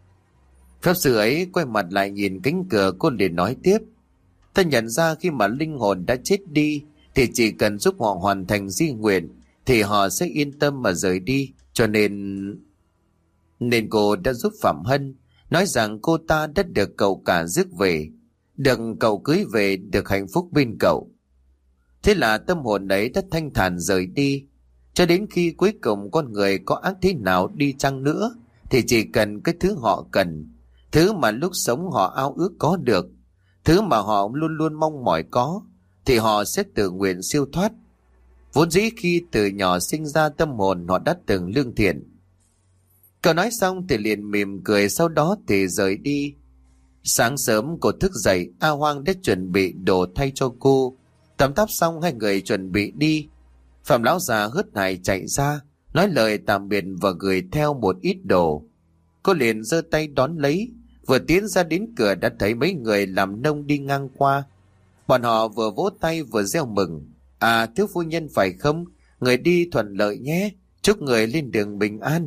Pháp sư ấy quay mặt lại nhìn cánh cửa, cô liền nói tiếp: ta nhận ra khi mà linh hồn đã chết đi thì chỉ cần giúp họ hoàn thành di nguyện thì họ sẽ yên tâm mà rời đi. Cho nên... Nên cô đã giúp Phạm Hân, nói rằng cô ta đã được cậu cả rước về, được cậu cưới về, được hạnh phúc bên cậu. Thế là tâm hồn ấy đã thanh thản rời đi. Cho đến khi cuối cùng con người có ác thế nào đi chăng nữa thì chỉ cần cái thứ họ cần, thứ mà lúc sống họ ao ước có được, thứ mà họ luôn luôn mong mỏi có, thì họ sẽ tự nguyện siêu thoát. Vốn dĩ khi từ nhỏ sinh ra tâm hồn họ đã từng lương thiện. Cậu nói xong thì liền mỉm cười, sau đó thì rời đi. Sáng sớm cô thức dậy, A Hoang đã chuẩn bị đồ thay cho cô. Tắm táp xong hai người chuẩn bị đi. Phạm lão già hớt hải chạy ra, nói lời tạm biệt và gửi theo một ít đồ. Cô liền giơ tay đón lấy. Vừa tiến ra đến cửa đã thấy mấy người làm nông đi ngang qua. Bọn họ vừa vỗ tay vừa reo mừng. À, thiếu phu nhân phải không? Người đi thuận lợi nhé, chúc người lên đường bình an.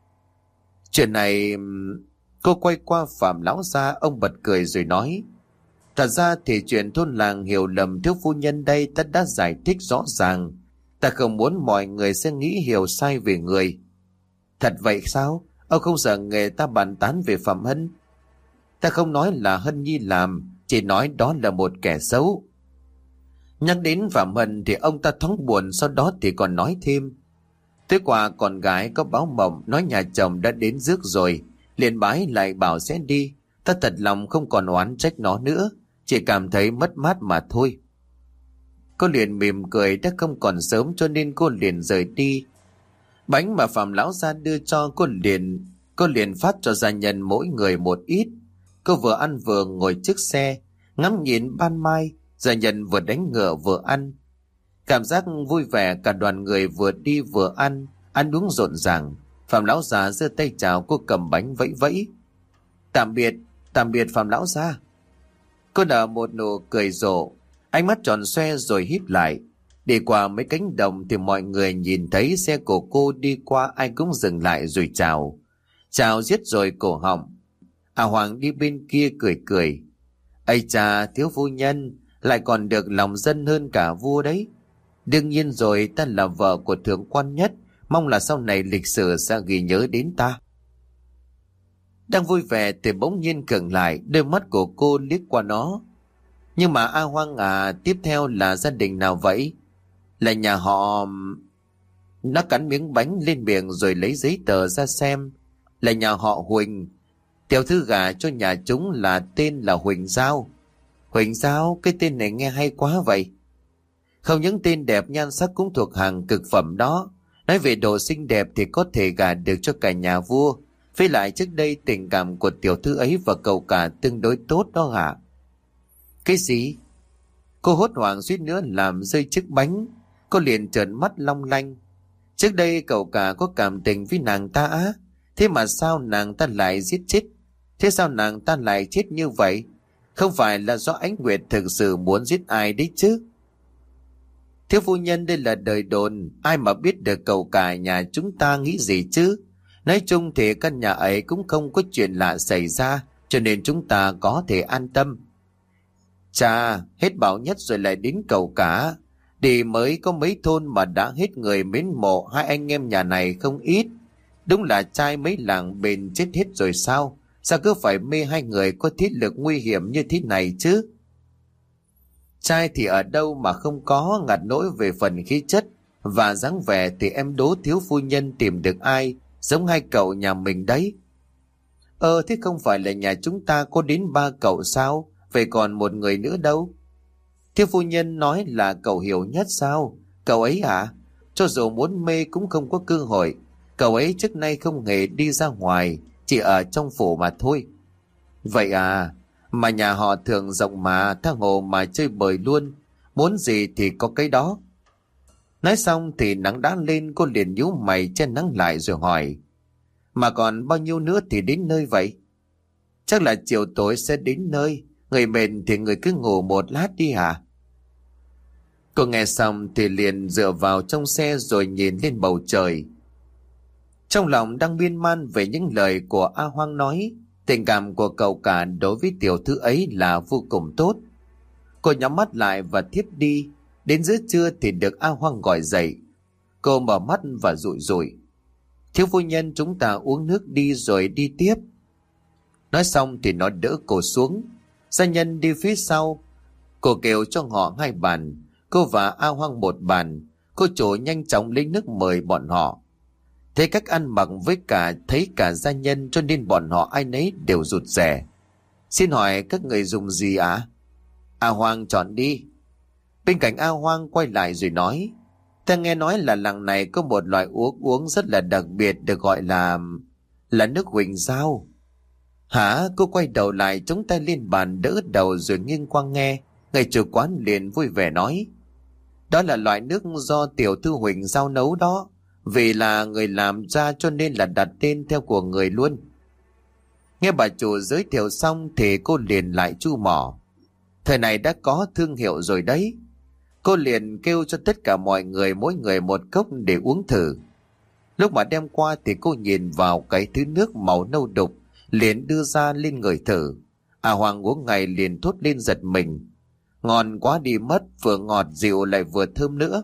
Chuyện này... Cô quay qua Phạm lão gia, ông bật cười rồi nói: thật ra thì chuyện thôn làng hiểu lầm thiếu phu nhân đây ta đã giải thích rõ ràng. Ta không muốn mọi người sẽ nghĩ hiểu sai về người. Thật vậy sao? Ông không sợ người ta bàn tán về Phạm Hân? Ta không nói là Hân Nhi làm, chỉ nói đó là một kẻ xấu. Nhắc đến Phạm Hân thì ông ta thoáng buồn, sau đó thì còn nói thêm: tối qua con gái có báo mộng nói nhà chồng đã đến rước rồi, liền bái lại bảo sẽ đi. Ta thật lòng không còn oán trách nó nữa, chỉ cảm thấy mất mát mà thôi. Cô liền mỉm cười, đã không còn sớm cho nên cô liền rời đi. Bánh mà Phạm lão gia đưa cho cô liền Cô liền phát cho gia nhân mỗi người một ít. Cô vừa ăn vừa ngồi trước xe, ngắm nhìn ban mai. Gia nhân vừa đánh ngựa vừa ăn. Cảm giác vui vẻ, cả đoàn người vừa đi vừa ăn, ăn uống rộn ràng. Phạm lão già giơ tay chào, cô cầm bánh vẫy vẫy. Tạm biệt, tạm biệt Phạm lão gia. Cô nở một nụ cười rộ, ánh mắt tròn xoe rồi híp lại. Đi qua mấy cánh đồng thì mọi người nhìn thấy xe của cô đi qua, ai cũng dừng lại rồi chào. Chào giết rồi cổ họng. À Hoàng đi bên kia cười cười. Ây chà, thiếu phu nhân lại còn được lòng dân hơn cả vua đấy. Đương nhiên rồi, ta là vợ của thượng quan Nhất, mong là sau này lịch sử sẽ ghi nhớ đến ta. Đang vui vẻ thì bỗng nhiên khựng lại, đôi mắt của cô liếc qua nó. Nhưng mà A Hoang à, tiếp theo là gia đình nào vậy? Là nhà họ... Nó cắn miếng bánh lên miệng rồi lấy giấy tờ ra xem. Là nhà họ Huỳnh. Tiểu thư gả cho nhà chúng là tên là Huỳnh Giao. Huỳnh Giao, cái tên này nghe hay quá vậy. Không những tên đẹp, nhan sắc cũng thuộc hàng cực phẩm đó. Nói về độ xinh đẹp thì có thể gả được cho cả nhà vua. Với lại trước đây tình cảm của tiểu thư ấy và cậu cả tương đối tốt đó hả? Cái gì? Cô hốt hoảng suýt nữa làm rơi chiếc bánh. Cô liền trợn mắt long lanh. Trước đây cậu cả có cảm tình với nàng ta á? Thế mà sao nàng ta lại giết chết? Thế sao nàng ta lại chết như vậy? Không phải là do Ánh Nguyệt thực sự muốn giết ai đấy chứ? Thiếu phu nhân, đây là đời đồn, ai mà biết được cậu cả nhà chúng ta nghĩ gì chứ? Nói chung thì căn nhà ấy cũng không có chuyện lạ xảy ra, cho nên chúng ta có thể an tâm. Chà, hết Bảo Nhất rồi lại đến cậu cả. Đi mới có mấy thôn mà đã hết người mến mộ hai anh em nhà này không ít. Đúng là trai mấy làng bền chết hết rồi sao? Sao cứ phải mê hai người có thiết lực nguy hiểm như thế này chứ? Trai thì ở đâu mà không có, ngặt nỗi về phần khí chất và dáng vẻ thì em đố thiếu phu nhân tìm được ai giống hai cậu nhà mình đấy. Ờ thế không phải là nhà chúng ta có đến ba cậu sao? Vậy còn một người nữa đâu? Thiếu phu nhân nói là cậu Hiểu Nhất sao? Cậu ấy hả? Cho dù muốn mê cũng không có cơ hội. Cậu ấy trước nay không hề đi ra ngoài, chỉ ở trong phủ mà thôi. Vậy à? Mà nhà họ thường rộng mà, tha hồ mà chơi bời luôn. Muốn gì thì có cái đó. Nói xong thì nắng đã lên, cô liền nhíu mày che nắng lại rồi hỏi. Mà còn bao nhiêu nữa thì đến nơi vậy? Chắc là chiều tối sẽ đến nơi. Người mệt thì người cứ ngủ một lát đi hả? Cô nghe xong thì liền dựa vào trong xe rồi nhìn lên bầu trời. Trong lòng đang miên man về những lời của A Hoang nói. Tình cảm của cậu cả đối với tiểu thư ấy là vô cùng tốt. Cô nhắm mắt lại và thiếp đi. Đến giữa trưa thì được A Hoang gọi dậy. Cô mở mắt và rụi rụi. Thiếu phu nhân, chúng ta uống nước đi rồi đi tiếp. Nói xong thì nó đỡ cô xuống. Gia nhân đi phía sau. Cô kêu cho họ hai bàn. Cô và A Hoang một bàn. Cô chủ nhanh chóng lấy nước mời bọn họ. Thấy cách ăn mặc với cả thấy cả gia nhân cho nên bọn họ ai nấy đều rụt rè. Xin hỏi các người dùng gì ạ? À? A Hoang chọn đi. Bên cạnh A Hoang quay lại rồi nói. Ta nghe nói là làng này có một loại uống uống rất là đặc biệt được gọi là... là nước Huỳnh Giao. Hả? Cô quay đầu lại chống tay lên bàn đỡ đầu rồi nghiêng qua nghe. Người chủ quán liền vui vẻ nói. Đó là loại nước do tiểu thư Huỳnh Giao nấu đó. Vì là người làm ra cho nên là đặt tên theo của người luôn. Nghe bà chủ giới thiệu xong thì cô liền lại chu mỏ. Thời này đã có thương hiệu rồi đấy. Cô liền kêu cho tất cả mọi người mỗi người một cốc để uống thử. Lúc mà đem qua thì cô nhìn vào cái thứ nước màu nâu đục, liền đưa ra lên người thử. À Hoàng uống ngay liền thốt lên giật mình. Ngon quá đi mất, vừa ngọt dịu lại vừa thơm nữa.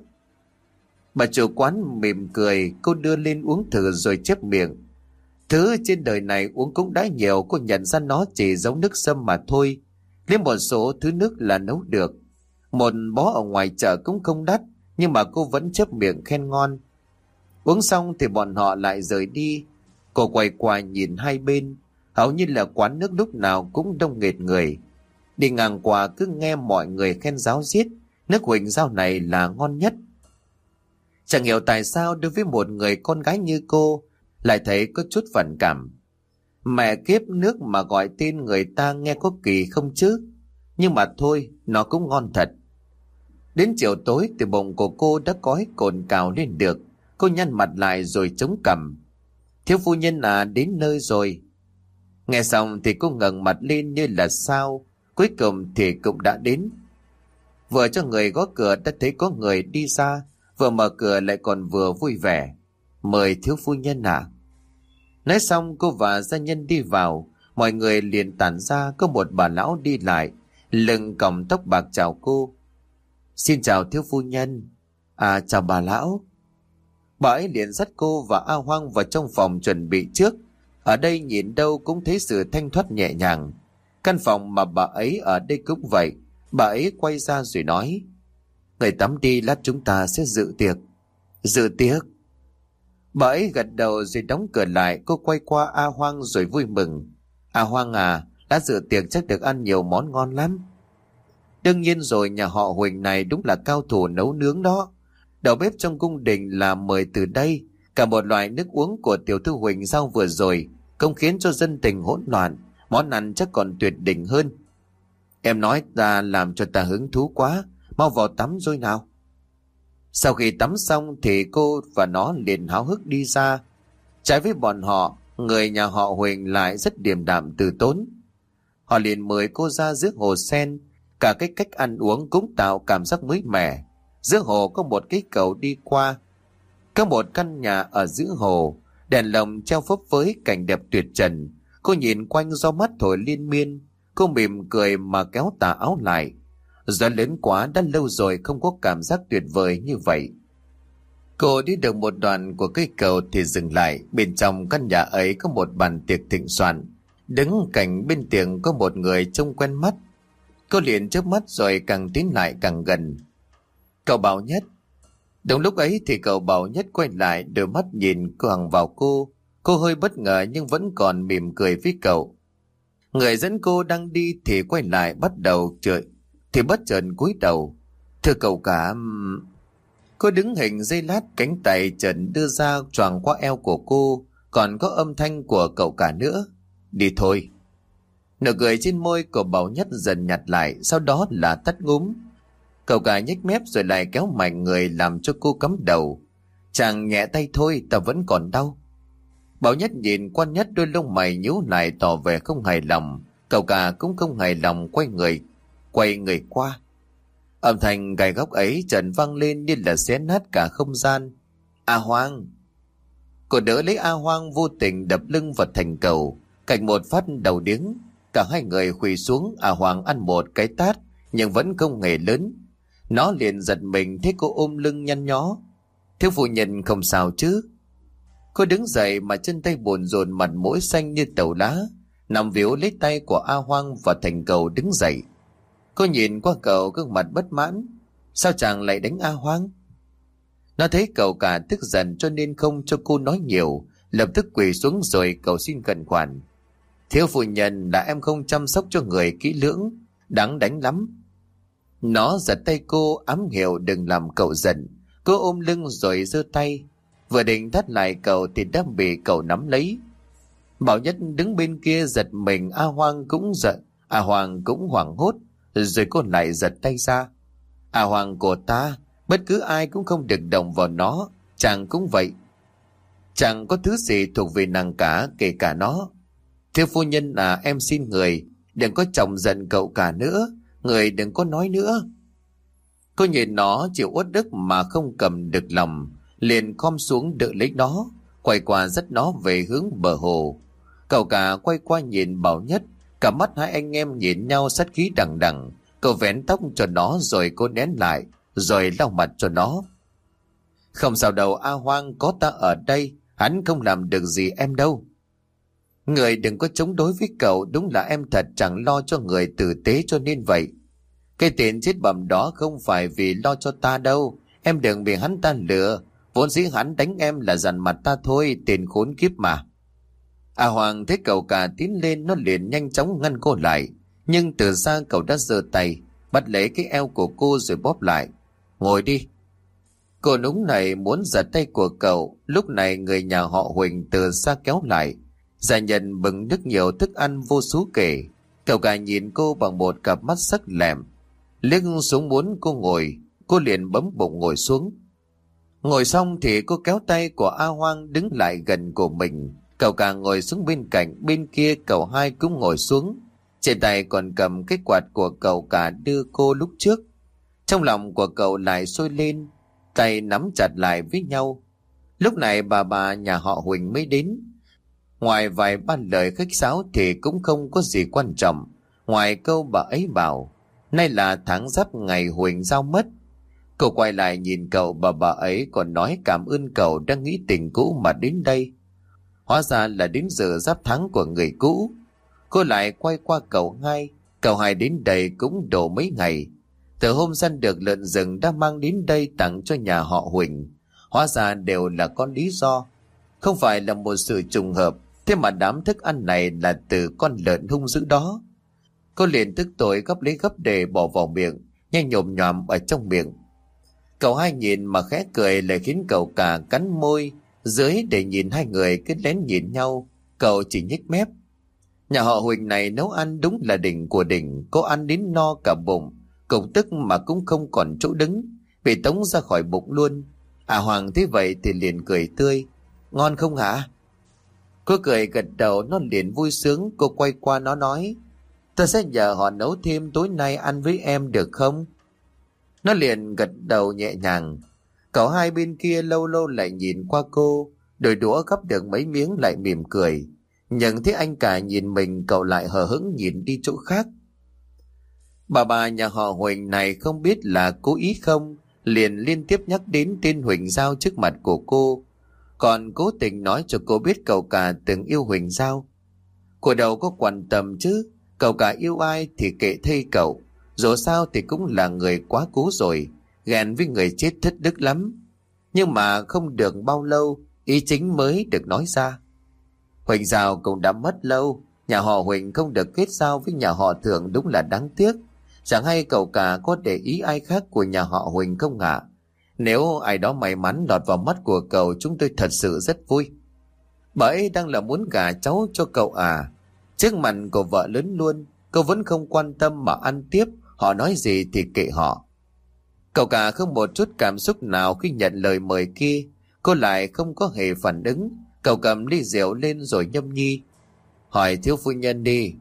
Bà chủ quán mỉm cười, cô đưa lên uống thử rồi chép miệng. Thứ trên đời này uống cũng đã nhiều, cô nhận ra nó chỉ giống nước sâm mà thôi. Đến một số thứ nước là nấu được. Một bó ở ngoài chợ cũng không đắt, nhưng mà cô vẫn chép miệng khen ngon. Uống xong thì bọn họ lại rời đi. Cô quay qua nhìn hai bên, hầu như là quán nước lúc nào cũng đông nghẹt người. Đi ngang qua cứ nghe mọi người khen ráo riết, nước Huỳnh Giao này là ngon nhất. Chẳng hiểu tại sao đối với một người con gái như cô lại thấy có chút phản cảm. Mẹ kiếp, nước mà gọi tên người ta nghe có kỳ không chứ? Nhưng mà thôi, nó cũng ngon thật. Đến chiều tối từ bụng của cô đã cói cồn cào lên được. Cô nhăn mặt lại rồi chống cằm. Thiếu phu nhân à, đến nơi rồi. Nghe xong thì cô ngẩng mặt lên như là sao. Cuối cùng thì cũng đã đến. Vừa cho người gõ cửa đã thấy có người đi ra. Vừa mở cửa lại còn vừa vui vẻ. Mời thiếu phu nhân à. Nói xong cô và gia nhân đi vào. Mọi người liền tản ra. Có một bà lão đi lại, lưng còng tóc bạc chào cô. Xin chào thiếu phu nhân. À, chào bà lão. Bà ấy liền dắt cô và A Hoang vào trong phòng chuẩn bị trước. Ở đây nhìn đâu cũng thấy sự thanh thoát nhẹ nhàng. Căn phòng mà bà ấy ở đây cũng vậy. Bà ấy quay ra rồi nói: người tắm đi, lát chúng ta sẽ dự tiệc. Dự tiệc? Bà ấy gật đầu rồi đóng cửa lại. Cô quay qua A Hoang rồi vui mừng: A Hoang à, lát dự tiệc chắc được ăn nhiều món ngon lắm. Đương nhiên rồi, nhà họ Huỳnh này đúng là cao thủ nấu nướng đó. Đầu bếp trong cung đình là mời từ đây. Cả một loại nước uống của tiểu thư Huỳnh giao vừa rồi không khiến cho dân tình hỗn loạn. Món ăn chắc còn tuyệt đỉnh hơn. Em nói ta làm cho ta hứng thú quá. Mau vào tắm rồi nào. Sau khi tắm xong thì cô và nó liền háo hức đi ra. Trái với bọn họ, người nhà họ Huỳnh lại rất điềm đạm từ tốn. Họ liền mời cô ra giữa hồ sen. Cả cái cách ăn uống cũng tạo cảm giác mới mẻ. Giữa hồ có một cái cầu đi qua. Có một căn nhà ở giữa hồ. Đèn lồng treo phấp phới, cảnh đẹp tuyệt trần. Cô nhìn quanh gió mát thổi liên miên. Cô mỉm cười mà kéo tà áo lại. Gió lớn quá, đã lâu rồi không có cảm giác tuyệt vời như vậy. Cô đi được một đoạn của cây cầu thì dừng lại. Bên trong căn nhà ấy có một bàn tiệc thịnh soạn. Đứng cạnh bên tiệc có một người trông quen mắt. Cô liền chớp mắt rồi càng tiến lại càng gần. Cậu Bảo Nhất. Đúng lúc ấy thì cậu Bảo Nhất quay lại, đôi mắt nhìn quàng vào cô. Cô hơi bất ngờ nhưng vẫn còn mỉm cười với cậu. Người dẫn cô đang đi thì quay lại bắt đầu chơi, thì bất chợt cúi đầu. Thưa cậu cả. Cô đứng hình giây lát, cánh tay trần đưa ra choàng qua eo của cô. Còn có âm thanh của cậu cả nữa. Đi thôi. Nụ cười trên môi của Bảo Nhất dần nhạt lại, sau đó là tắt ngúm. Cậu cả nhếch mép rồi lại kéo mạnh người làm cho cô cắm đầu. Chàng nhẹ tay thôi, ta vẫn còn đau. Bảo Nhất nhìn Quan Nhất, đôi lông mày nhíu lại tỏ vẻ không hài lòng. Cậu cả cũng không hài lòng, quay người quay người qua. Âm thanh gai góc ấy trần vang lên như là xé nát cả không gian. A Hoang. Cô đỡ lấy A Hoang, vô tình đập lưng vào thành cầu. Cạnh một phát đầu điếng, cả hai người khuỵu xuống. A Hoang ăn một cái tát nhưng vẫn không hề lớn. Nó liền giật mình thấy cô ôm lưng nhăn nhó. Thiếu phu nhân không sao chứ? Cô đứng dậy mà chân tay bồn rồn, mặt mũi xanh như tàu lá, nằm víu lấy tay của A Hoang và thành cầu đứng dậy. Cô nhìn qua cậu, gương mặt bất mãn. Sao chàng lại đánh A Hoang? Nó thấy cậu cả tức giận cho nên không cho cô nói nhiều, lập tức quỳ xuống rồi cầu xin khẩn khoản. Thiếu phu nhân, là em không chăm sóc cho người kỹ lưỡng, đáng đánh lắm. Nó giật tay cô, ám hiệu đừng làm cậu giận. Cô ôm lưng rồi giơ tay, vừa định thắt lại cậu thì đã bị cậu nắm lấy. Bảo Nhất đứng bên kia giật mình, A Hoang cũng giận, A Hoang cũng hoảng hốt, rồi cô lại giật tay ra. A Hoang của ta, bất cứ ai cũng không được động vào nó, chàng cũng vậy. Chẳng có thứ gì thuộc về nàng cả, kể cả nó. Thiếu phu nhân à, em xin người, đừng có chồng giận cậu cả nữa, người đừng có nói nữa. Cô nhìn nó chịu uất ức mà không cầm được lòng, liền khom xuống đỡ lấy nó, quay qua dắt nó về hướng bờ hồ. Cậu cả quay qua nhìn Bảo Nhất, cả mắt hai anh em nhìn nhau sát khí đằng đằng. Cậu vén tóc cho nó rồi cô nén lại, rồi lau mặt cho nó. Không sao đâu A Hoang, có ta ở đây, hắn không làm được gì em đâu. Người đừng có chống đối với cậu, đúng là em thật chẳng lo cho người tử tế cho nên vậy. Cái tiền chết bầm đó không phải vì lo cho ta đâu, em đừng bị hắn ta lừa. Vốn dĩ hắn đánh em là dằn mặt ta thôi, tiền khốn kiếp mà. A Hoàng thấy cậu cả tiến lên, nó liền nhanh chóng ngăn cô lại. Nhưng từ xa cậu đã giơ tay bắt lấy cái eo của cô rồi bóp lại. Ngồi đi. Cô nũng này muốn giật tay của cậu. Lúc này người nhà họ Huỳnh từ xa kéo lại. Gia nhân bưng nước nhiều thức ăn vô số kể. Cậu cả nhìn cô bằng một cặp mắt sắc lẹm, liếc xuống muốn cô ngồi, cô liền bấm bụng ngồi xuống. Ngồi xong thì cô kéo tay của A Hoang đứng lại gần của mình. Cậu cả ngồi xuống bên cạnh, bên kia cậu hai cũng ngồi xuống. Trên tay còn cầm cái quạt của cậu cả đưa cô lúc trước. Trong lòng của cậu lại sôi lên, tay nắm chặt lại với nhau. Lúc này bà bà nhà họ Huỳnh mới đến. Ngoài vài ba lời khách sáo thì cũng không có gì quan trọng. Ngoài câu bà ấy bảo, nay là tháng Giáp ngày Huỳnh giao mất. Cậu quay lại nhìn cậu, bà bà ấy còn nói cảm ơn cậu đang nghĩ tình cũ mà đến đây. Hóa ra là đến giờ giáp tháng của người cũ. Cô lại quay qua cậu hai. Cậu hai đến đây cũng độ mấy ngày. Từ hôm săn được lợn rừng đã mang đến đây tặng cho nhà họ Huỳnh. Hóa ra đều là có lý do, không phải là một sự trùng hợp. Thế mà đám thức ăn này là từ con lợn hung dữ đó. Cô liền tức tối gấp lấy gấp để bỏ vào miệng, nhanh nhồm nhòm ở trong miệng. Cậu hai nhìn mà khẽ cười lại khiến cậu cả cắn môi dưới để nhìn hai người cứ lén nhìn nhau. Cậu chỉ nhếch mép. Nhà họ Huỳnh này nấu ăn đúng là đỉnh của đỉnh. Cô ăn đến no cả bụng, cậu tức mà cũng không còn chỗ đứng, bị tống ra khỏi bụng luôn. À Hoàng thấy vậy thì liền cười tươi. Ngon không hả? Cô cười gật đầu, nó liền vui sướng. Cô quay qua nó nói, tôi sẽ nhờ họ nấu thêm tối nay ăn với em được không? Nó liền gật đầu nhẹ nhàng. Cậu hai bên kia lâu lâu lại nhìn qua cô, đôi đũa gắp được mấy miếng lại mỉm cười. Nhận thấy anh cả nhìn mình, cậu lại hờ hững nhìn đi chỗ khác. Bà bà nhà họ Huỳnh này không biết là cố ý không, liền liên tiếp nhắc đến tên Huỳnh Giao trước mặt của cô, còn cố tình nói cho cô biết cậu cả từng yêu Huỳnh Giao. Cô đâu có quan tâm chứ, cậu cả yêu ai thì kệ thay cậu, dù sao thì cũng là người quá cố rồi, ghen với người chết thất đức lắm. Nhưng mà không được bao lâu, ý chính mới được nói ra. Huỳnh Giao cũng đã mất lâu, nhà họ Huỳnh không được kết giao với nhà họ Thượng đúng là đáng tiếc. Chẳng hay cậu cả có để ý ai khác của nhà họ Huỳnh không hả? Nếu ai đó may mắn lọt vào mắt của cậu, chúng tôi thật sự rất vui. Bà ấy đang là muốn gả cháu cho cậu à? Trước mặt của vợ lớn luôn, cậu vẫn không quan tâm mà ăn tiếp, họ nói gì thì kệ họ. Cậu cả không một chút cảm xúc nào khi nhận lời mời kia. Cô lại không có hề phản ứng. Cậu cầm ly rượu lên rồi nhâm nhi, hỏi thiếu phu nhân đi.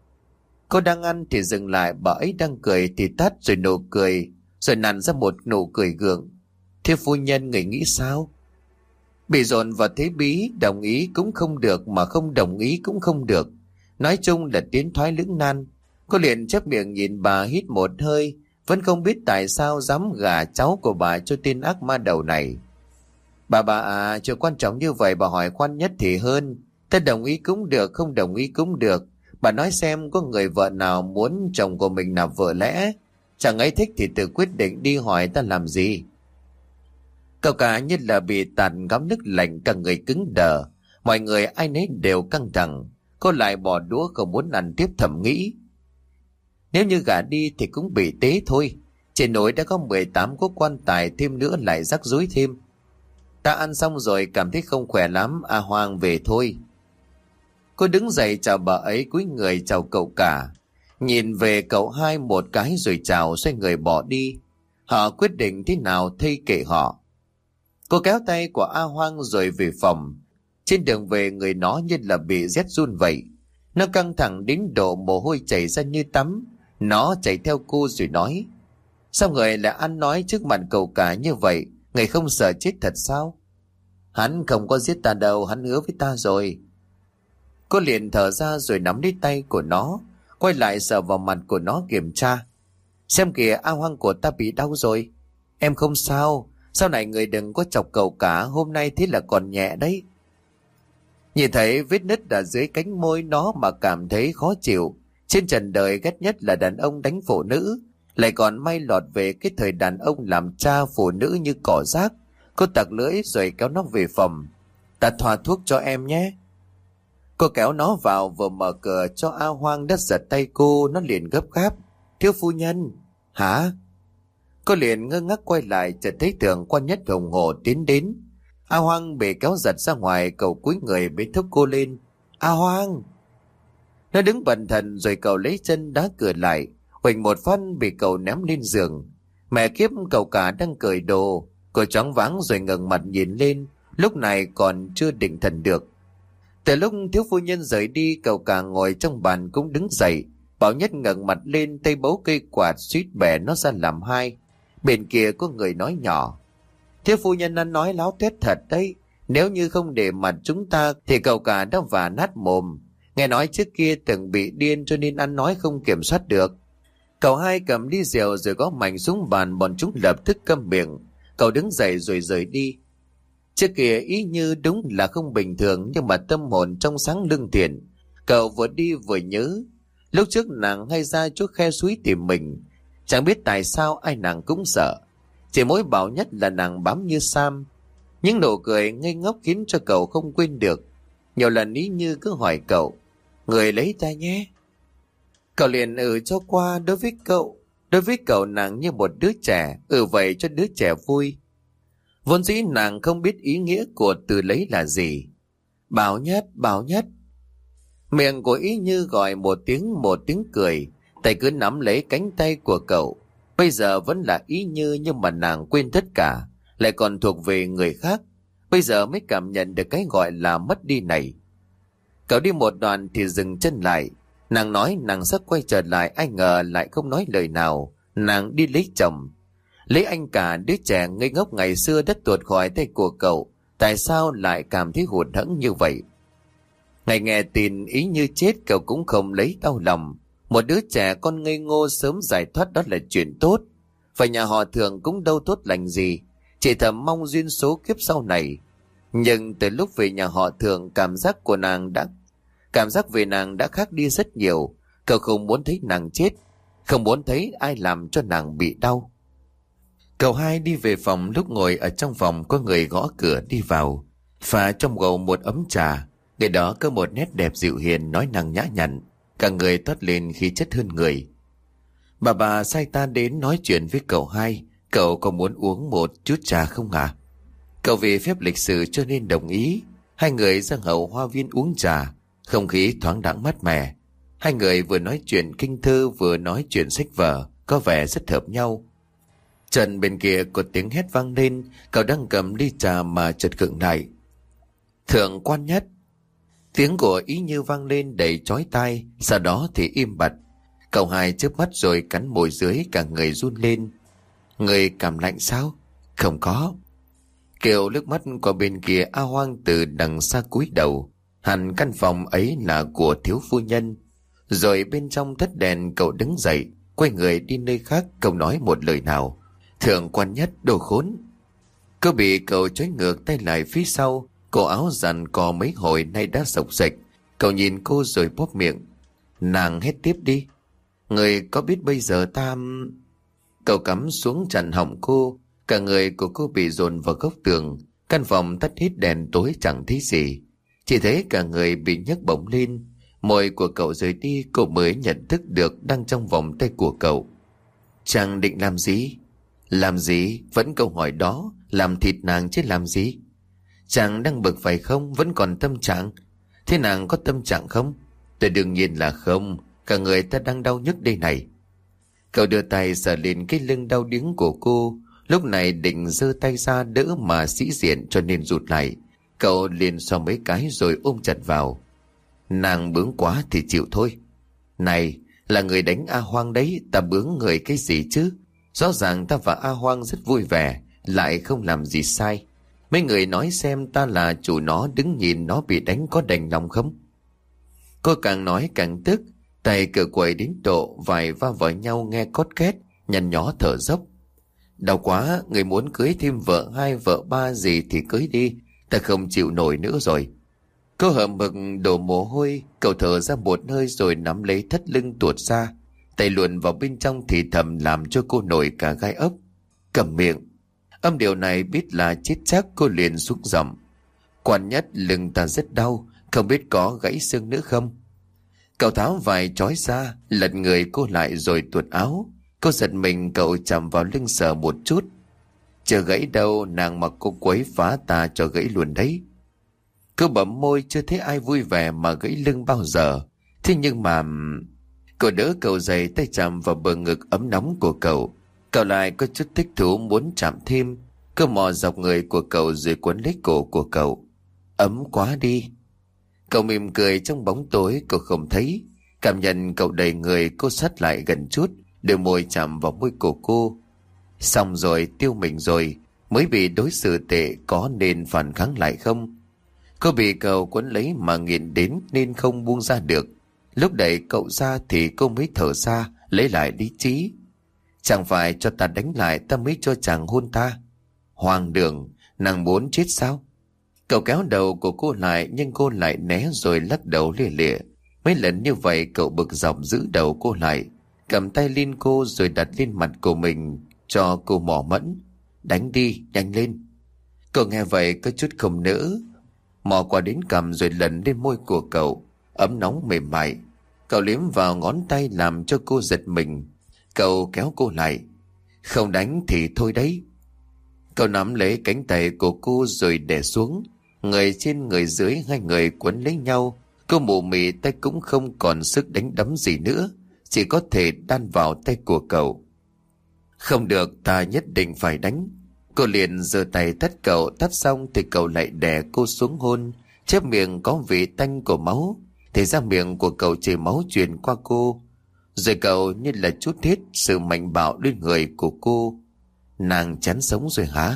Cô đang ăn thì dừng lại, bà ấy đang cười thì tắt rồi nụ cười, rồi nặn ra một nụ cười gượng. Thiếu phu nhân người nghĩ sao? Bị dồn vào thế bí, đồng ý cũng không được mà không đồng ý cũng không được. Nói chung là tiến thoái lưỡng nan. Cô liền chép miệng nhìn bà hít một hơi, vẫn không biết tại sao dám gả cháu của bà cho tên ác ma đầu này. Bà bà à, chuyện quan trọng như vậy bà hỏi khoan nhất thì hơn. Ta đồng ý cũng được, không đồng ý cũng được. Bà nói xem có người vợ nào muốn chồng của mình nạp vợ lẽ? Chẳng ấy thích thì tự quyết định đi, hỏi ta làm gì. Cậu cả như là bị tạt gắm nước lạnh, cả người cứng đờ. Mọi người ai nấy đều căng thẳng. Cô lại bỏ đũa không muốn ăn tiếp, thầm nghĩ. Nếu như gả đi thì cũng bị tế thôi. Trên núi đã có mười tám quốc quan tài, thêm nữa lại rắc rối thêm. Ta ăn xong rồi cảm thấy không khỏe lắm, A Hoàng về thôi. Cô đứng dậy chào bà ấy, cúi người chào cậu cả. Nhìn về cậu hai một cái rồi chào, xoay người bỏ đi. Họ quyết định thế nào thay kệ họ. Cô kéo tay của A Hoang rồi về phòng. Trên đường về người nó như là bị rét run vậy. Nó căng thẳng đến độ mồ hôi chảy ra như tắm. Nó chạy theo cô rồi nói, sao người lại ăn nói trước mặt cậu cả như vậy? Người không sợ chết thật sao? Hắn không có giết ta đâu, hắn hứa với ta rồi. Cô liền thở ra rồi nắm lấy tay của nó, quay lại sờ vào mặt của nó kiểm tra. Xem kìa, A Hoang của ta bị đau rồi. Em không sao, sau này người đừng có chọc cậu cả, hôm nay thế là còn nhẹ đấy. Nhìn thấy vết nứt ở dưới cánh môi nó mà cảm thấy khó chịu. Trên trần đời ghét nhất là đàn ông đánh phụ nữ, lại còn may lọt về cái thời đàn ông làm cha phụ nữ như cỏ rác. Cô tặc lưỡi rồi kéo nó về phòng. Ta thoa thuốc cho em nhé. Cô kéo nó vào, vừa mở cửa cho A Hoang đã giật tay cô. Nó liền gấp gáp, thiếu phu nhân. Hả? Cô liền ngơ ngác quay lại, chợt thấy Thượng Quan Nhất hùng hổ tiến đến. A Hoang bị kéo giật ra ngoài, cậu cúi người bế thúc cô lên. A Hoang! Nó đứng bần thần rồi cậu lấy chân đá cửa lại, huỳnh một phát bị cậu ném lên giường. Mẹ kiếp, cậu cả đang cởi đồ. Cô choáng váng rồi ngẩng mặt nhìn lên, lúc này còn chưa định thần được. Từ lúc thiếu phu nhân rời đi, cậu cả ngồi trong bàn cũng đứng dậy. Bảo Nhất ngẩng mặt lên, tay bấu cây quạt suýt bẻ nó ra làm hai. Bên kia có người nói nhỏ: thiếu phu nhân ăn nói láo tuét thật đấy. Nếu như không để mặt chúng ta thì cậu cả đã vả nát mồm. Nghe nói trước kia từng bị điên cho nên ăn nói không kiểm soát được. Cậu hai cầm ly rượu rồi gõ mạnh xuống bàn, bọn chúng lập tức câm miệng. Cậu đứng dậy rồi rời đi. Trước kia Ý Như đúng là không bình thường, nhưng mà tâm hồn trong sáng lương thiện. Cậu vừa đi vừa nhớ lúc trước nàng hay ra chỗ khe suối tìm mình. Chẳng biết tại sao ai nàng cũng sợ, chỉ mỗi Bảo Nhất là nàng bám như Sam. Những nụ cười ngây ngốc khiến cho cậu không quên được. Nhiều lần Ý Như cứ hỏi cậu: người lấy ta nhé. Cậu liền ừ cho qua. Đối với cậu Đối với cậu nàng như một đứa trẻ, ừ vậy cho đứa trẻ vui. Vốn dĩ nàng không biết ý nghĩa của từ lấy là gì. Bảo Nhất, Bảo Nhất. Miệng của Ý Như gọi một tiếng một tiếng cười, tay cứ nắm lấy cánh tay của cậu. Bây giờ vẫn là Ý Như, nhưng mà nàng quên tất cả, lại còn thuộc về người khác. Bây giờ mới cảm nhận được cái gọi là mất đi này. Cậu đi một đoạn thì dừng chân lại. Nàng nói nàng sắp quay trở lại, ai ngờ lại không nói lời nào. Nàng đi lấy chồng, lấy anh cả. Đứa trẻ ngây ngốc ngày xưa đã tuột khỏi tay của cậu, tại sao lại cảm thấy hụt hẫng như vậy? Ngày nghe tin Ý Như chết, cậu cũng không lấy đau lòng. Một đứa trẻ con ngây ngô sớm giải thoát đó là chuyện tốt. Phải nhà họ Thường cũng đâu tốt lành gì, chỉ thầm mong duyên số kiếp sau này. Nhưng từ lúc về nhà họ Thường, cảm giác của nàng đã Cảm giác về nàng đã khác đi rất nhiều. Cậu không muốn thấy nàng chết, không muốn thấy ai làm cho nàng bị đau. Cậu hai đi về phòng, lúc ngồi ở trong phòng có người gõ cửa đi vào, pha trong gầu một ấm trà. Người đó có một nét đẹp dịu hiền, nói năng nhã nhặn, cả người toát lên khí chất hơn người. Bà bà sai ta đến nói chuyện với cậu hai. Cậu có muốn uống một chút trà không ạ? À? Cậu vì phép lịch sự cho nên đồng ý. Hai người ra hậu hoa viên uống trà, không khí thoáng đãng mát mẻ. Hai người vừa nói chuyện kinh thư vừa nói chuyện sách vở, có vẻ rất hợp nhau. Trần bên kia có tiếng hét vang lên. Cậu đang cầm ly trà mà chợt khựng lại. Thượng quan Nhất. Tiếng của Ý Như vang lên đầy chói tai, sau đó thì im bặt. Cậu hai chớp mắt rồi cắn môi dưới, cả người run lên. Người cảm lạnh sao? Không có. Kiều nước mắt qua bên kia. A Hoang từ đằng xa cúi đầu. Hẳn căn phòng ấy là của thiếu phu nhân. Rồi bên trong thất đèn, cậu đứng dậy, quay người đi nơi khác, không nói một lời nào. Thượng quan Nhất, đồ khốn. Cô bị cậu trói ngược tay lại phía sau, cổ áo giằn cò mấy hồi nay đã sộc sạch. Cậu nhìn cô rồi bóp miệng. Nàng hét tiếp đi. Người có biết bây giờ ta... Cậu cắm xuống chặn họng cô. Cả người của cô bị dồn vào góc tường. Căn phòng tắt hết đèn tối chẳng thấy gì, chỉ thấy cả người bị nhấc bổng lên. Môi của cậu rời đi, cô mới nhận thức được đang trong vòng tay của cậu. Chàng định làm gì? Làm gì? Vẫn câu hỏi đó. Làm thịt nàng chứ làm gì? Chàng đang bực phải không? Vẫn còn tâm trạng. Thế nàng có tâm trạng không? Tôi đương nhiên là không. Cả người ta đang đau nhức đây này. Cậu đưa tay sờ lên cái lưng đau điếng của cô. Lúc này định giơ tay ra đỡ mà sĩ diện cho nên rụt lại. Cậu liền xoa mấy cái rồi ôm chặt vào. Nàng bướng quá thì chịu thôi. Này, là người đánh A Hoang đấy, ta bướng người cái gì chứ? Rõ ràng ta và A Hoang rất vui vẻ, lại không làm gì sai. Mấy người nói xem ta là chủ nó, đứng nhìn nó bị đánh có đành lòng không? Cô càng nói càng tức, tay cựa quậy đến độ vài va vào nhau nghe cót két, nhăn nhó thở dốc. Đau quá, người muốn cưới thêm vợ hai vợ ba gì thì cưới đi, ta không chịu nổi nữa rồi. Cô hậm hực đổ mồ hôi, cậu thở ra một hơi rồi nắm lấy thắt lưng tuột ra, tay luồn vào bên trong thì thầm làm cho cô nổi cả gai ốc. Cầm miệng. Âm điều này biết là chết chắc, cô liền xuống giọng. Quan Nhất, lưng ta rất đau, không biết có gãy xương nữa không? Cậu tháo vải trói ra, lật người cô lại rồi tuột áo. Cô giật mình, cậu chạm vào lưng sờ một chút. Chưa gãy đâu, nàng mặc cô quấy phá ta cho gãy luôn đấy. Cô bấm môi, chưa thấy ai vui vẻ mà gãy lưng bao giờ. Thế nhưng mà... Cô đỡ cậu dậy, tay chạm vào bờ ngực ấm nóng của cậu. Cậu lại có chút thích thú muốn chạm thêm. Cô mò dọc người của cậu rồi quấn lấy cổ của cậu. Ấm quá đi. Cậu mỉm cười, trong bóng tối cậu không thấy. Cảm nhận cậu đầy người, cô sát lại gần chút, để môi chạm vào môi của cô. Xong rồi, tiêu mình rồi. Mới bị đối xử tệ, có nên phản kháng lại không? Cô bị cậu quấn lấy mà nghiện đến nên không buông ra được. Lúc đẩy cậu ra thì cô mới thở ra, lấy lại lý trí. Chẳng phải cho ta đánh lại ta mới cho chàng hôn ta? Hoàng đường, nàng muốn chết sao? Cậu kéo đầu của cô lại, nhưng cô lại né rồi lắc đầu lìa lịa. Mấy lần như vậy cậu bực dọc giữ đầu cô lại, cầm tay lên cô rồi đặt lên mặt của mình cho cô mỏ mẫn. Đánh đi, nhanh lên. Cậu nghe vậy có chút không nỡ, mò qua đến cằm rồi lần lên môi của cậu, ấm nóng mềm mại. Cậu liếm vào ngón tay làm cho cô giật mình. Cậu kéo cô lại. Không đánh thì thôi đấy. Cậu nắm lấy cánh tay của cô rồi đè xuống. Người trên người dưới, hai người quấn lấy nhau. Cô mụ mị tay cũng không còn sức đánh đấm gì nữa, chỉ có thể đan vào tay của cậu. Không được, ta nhất định phải đánh. Cô liền giơ tay tát cậu, tát xong thì cậu lại đè cô xuống hôn. Chép miệng có vị tanh của máu, thì ra miệng của cậu chảy máu truyền qua cô. Rồi cậu như là trút hết sự mạnh bạo lên người của cô. Nàng chán sống rồi hả?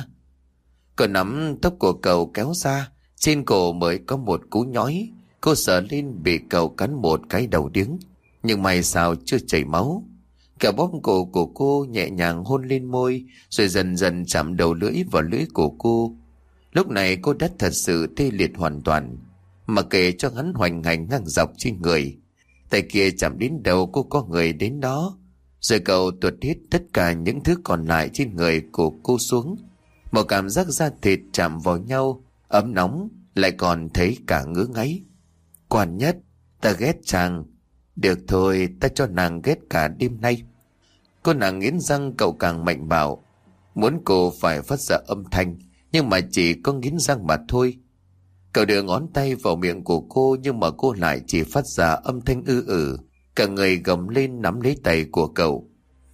Cậu nắm tóc của cậu kéo ra, trên cổ mới có một cú nhói. Cô sợ lên bị cậu cắn một cái đầu điếng, nhưng may sao chưa chảy máu. Cậu bóp cổ của cô, nhẹ nhàng hôn lên môi, rồi dần dần chạm đầu lưỡi vào lưỡi của cô. Lúc này cô đã thật sự tê liệt hoàn toàn, mà kể cho hắn hoành hành ngang dọc trên người. Tay kia chạm đến đầu cô, có người đến đó. Rồi cậu tuột hết tất cả những thứ còn lại trên người của cô xuống. Một cảm giác da thịt chạm vào nhau, ấm nóng, lại còn thấy cả ngứa ngáy. Quan nhất, ta ghét chàng. Được thôi, ta cho nàng ghét cả đêm nay. Cô nàng nghiến răng, cậu càng mạnh bạo, muốn cô phải phát ra âm thanh, nhưng mà chỉ có nghiến răng mà thôi. Cậu đưa ngón tay vào miệng của cô, nhưng mà cô lại chỉ phát ra âm thanh ư ử. Cả người gầm lên nắm lấy tay của cậu.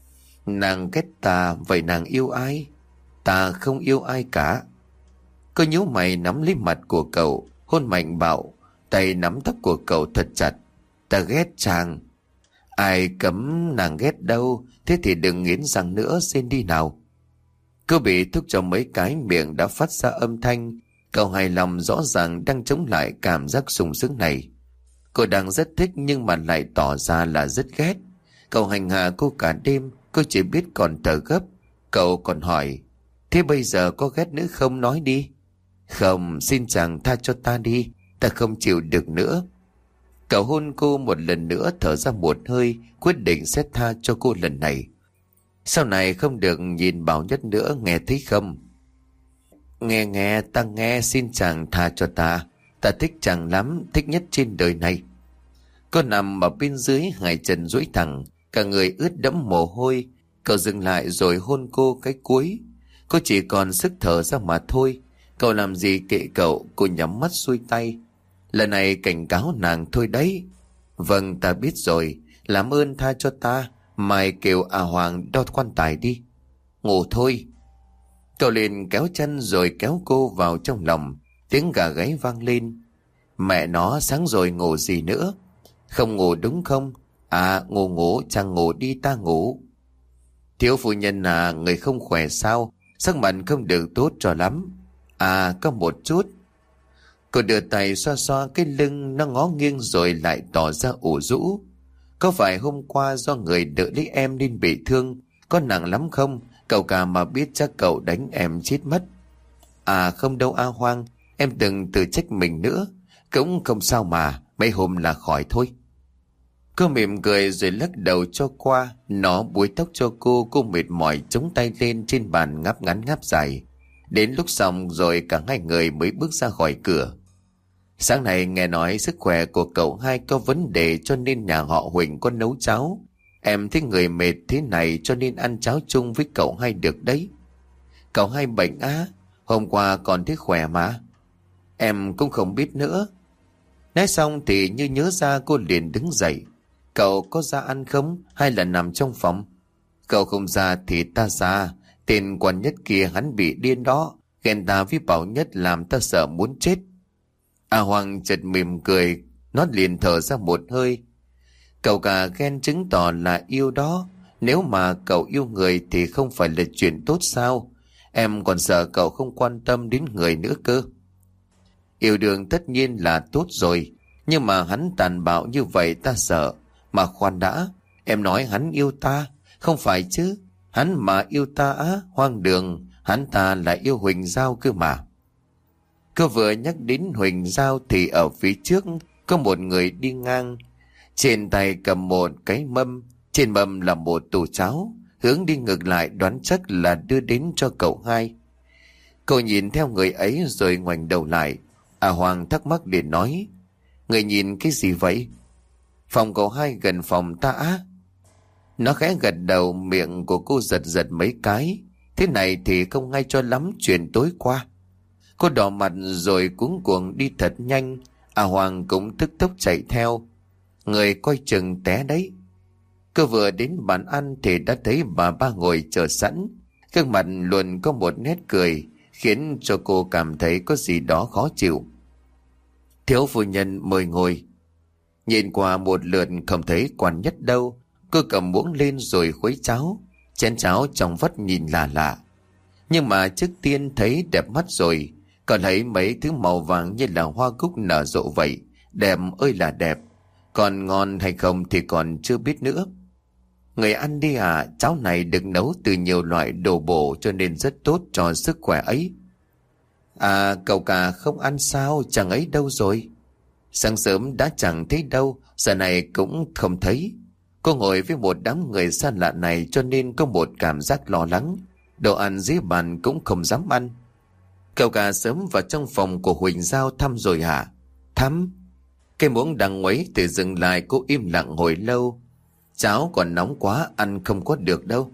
Nàng ghét ta, vậy nàng yêu ai? Ta không yêu ai cả. Cô nhíu mày nắm lấy mặt của cậu, hôn mạnh bạo, tay nắm tóc của cậu thật chặt. Ta ghét chàng. Ai cấm nàng ghét đâu, thế thì đừng nghiến răng nữa, xin đi nào. Cô bị thúc cho mấy cái, miệng đã phát ra âm thanh. Cậu hài lòng, rõ ràng đang chống lại cảm giác sung sướng này. Cô đang rất thích nhưng mà lại tỏ ra là rất ghét. Cậu hành hạ cô cả đêm, cô chỉ biết còn thở gấp. Cậu còn hỏi, thế bây giờ có ghét nữa không, nói đi. Không, xin chàng tha cho ta đi, ta không chịu được nữa. Cậu hôn cô một lần nữa, thở ra một hơi, quyết định sẽ tha cho cô lần này. Sau này không được nhìn Bảo Nhất nữa, nghe thấy không? Nghe nghe, ta nghe, xin chàng tha cho ta. Ta thích chàng lắm, thích nhất trên đời này. Cô nằm ở bên dưới, hai chân duỗi thẳng, cả người ướt đẫm mồ hôi. Cậu dừng lại rồi hôn cô cái cuối. Cô chỉ còn sức thở ra mà thôi. Cậu làm gì kệ cậu, cô nhắm mắt xuôi tay. Lần này cảnh cáo nàng thôi đấy. Vâng, ta biết rồi, làm ơn tha cho ta. Mai kêu à Hoàng đo quan tài đi. Ngủ thôi. Cậu liền kéo chân rồi kéo cô vào trong lòng. Tiếng gà gáy vang lên. Mẹ nó, sáng rồi ngủ gì nữa? Không ngủ đúng không? À, ngủ ngủ, chàng ngủ đi, ta ngủ. Thiếu phu nhân à, người không khỏe sao? Sắc mặt không được tốt cho lắm. À, có một chút. Cô đưa tay xoa xoa cái lưng, nó ngó nghiêng rồi lại tỏ ra ủ rũ. Có phải hôm qua do người đỡ lấy em nên bị thương? Có nặng lắm không? Cậu cả mà biết chắc cậu đánh em chết mất. À không đâu A Hoang, em đừng tự trách mình nữa. Cũng không sao mà, mấy hôm là khỏi thôi. Cô mỉm cười rồi lắc đầu cho qua. Nó búi tóc cho cô, cô mệt mỏi chống tay lên trên bàn ngáp ngắn ngáp dài. Đến lúc xong rồi cả hai người mới bước ra khỏi cửa. Sáng nay nghe nói sức khỏe của cậu hai có vấn đề cho nên nhà họ Huỳnh có nấu cháo. Em thấy người mệt thế này cho nên ăn cháo chung với cậu hai được đấy. Cậu hai bệnh á? Hôm qua còn thấy khỏe mà. Em cũng không biết nữa. Nói xong thì như nhớ ra cô liền đứng dậy. Cậu có ra ăn không hay là nằm trong phòng? Cậu không ra thì ta ra. Tên quan Nhất kia hắn bị điên đó. Ghen ta với Bảo Nhất làm ta sợ muốn chết. A Hoàng chợt mỉm cười. Nó liền thở ra một hơi. Cậu cả ghen chứng tỏ là yêu đó. Nếu mà cậu yêu người thì không phải là chuyện tốt sao? Em còn sợ cậu không quan tâm đến người nữa cơ. Yêu đương tất nhiên là tốt rồi. Nhưng mà hắn tàn bạo như vậy ta sợ. Mà khoan đã, em nói hắn yêu ta, không phải chứ? Hắn mà yêu ta á, hoang đường, hắn ta là yêu Huỳnh Giao cơ mà. Cô vừa nhắc đến Huỳnh Giao thì ở phía trước có một người đi ngang. Trên tay cầm một cái mâm, trên mâm là một tủ cháo, hướng đi ngược lại đoán chắc là đưa đến cho cậu hai. Cô nhìn theo người ấy rồi ngoảnh đầu lại. À Hoàng thắc mắc để nói, người nhìn cái gì vậy? Phòng cậu hai gần phòng ta á. Nó khẽ gật đầu, miệng của cô giật giật mấy cái. Thế này thì không ngay cho lắm chuyện tối qua. Cô đỏ mặt rồi cuống cuồng đi thật nhanh. À Hoàng cũng tức tốc chạy theo. Người coi chừng té đấy. Cô vừa đến bàn ăn thì đã thấy bà ba ngồi chờ sẵn. Gương mặt luôn có một nét cười, khiến cho cô cảm thấy có gì đó khó chịu. Thiếu phu nhân mời ngồi. Nhìn qua một lượt không thấy Quan Nhất đâu. Cô cầm muỗng lên rồi khuấy cháo. Chén cháo trong vắt nhìn lạ lạ. Nhưng mà trước tiên thấy đẹp mắt rồi. Còn thấy mấy thứ màu vàng như là hoa cúc nở rộ vậy. Đẹp ơi là đẹp. Còn ngon hay không thì còn chưa biết nữa. Người ăn đi à, cháo này được nấu từ nhiều loại đồ bổ cho nên rất tốt cho sức khỏe ấy. À, cậu cả không ăn sao, chẳng ấy đâu rồi? Sáng sớm đã chẳng thấy đâu, giờ này cũng không thấy. Cô ngồi với một đám người xa lạ này cho nên có một cảm giác lo lắng. Đồ ăn dưới bàn cũng không dám ăn. Cậu cả sớm vào trong phòng của Huỳnh Giao thăm rồi hả? Thăm? Cái muỗng đang nguấy thì dừng lại, cô im lặng hồi lâu. Cháo còn nóng quá, ăn không có được đâu.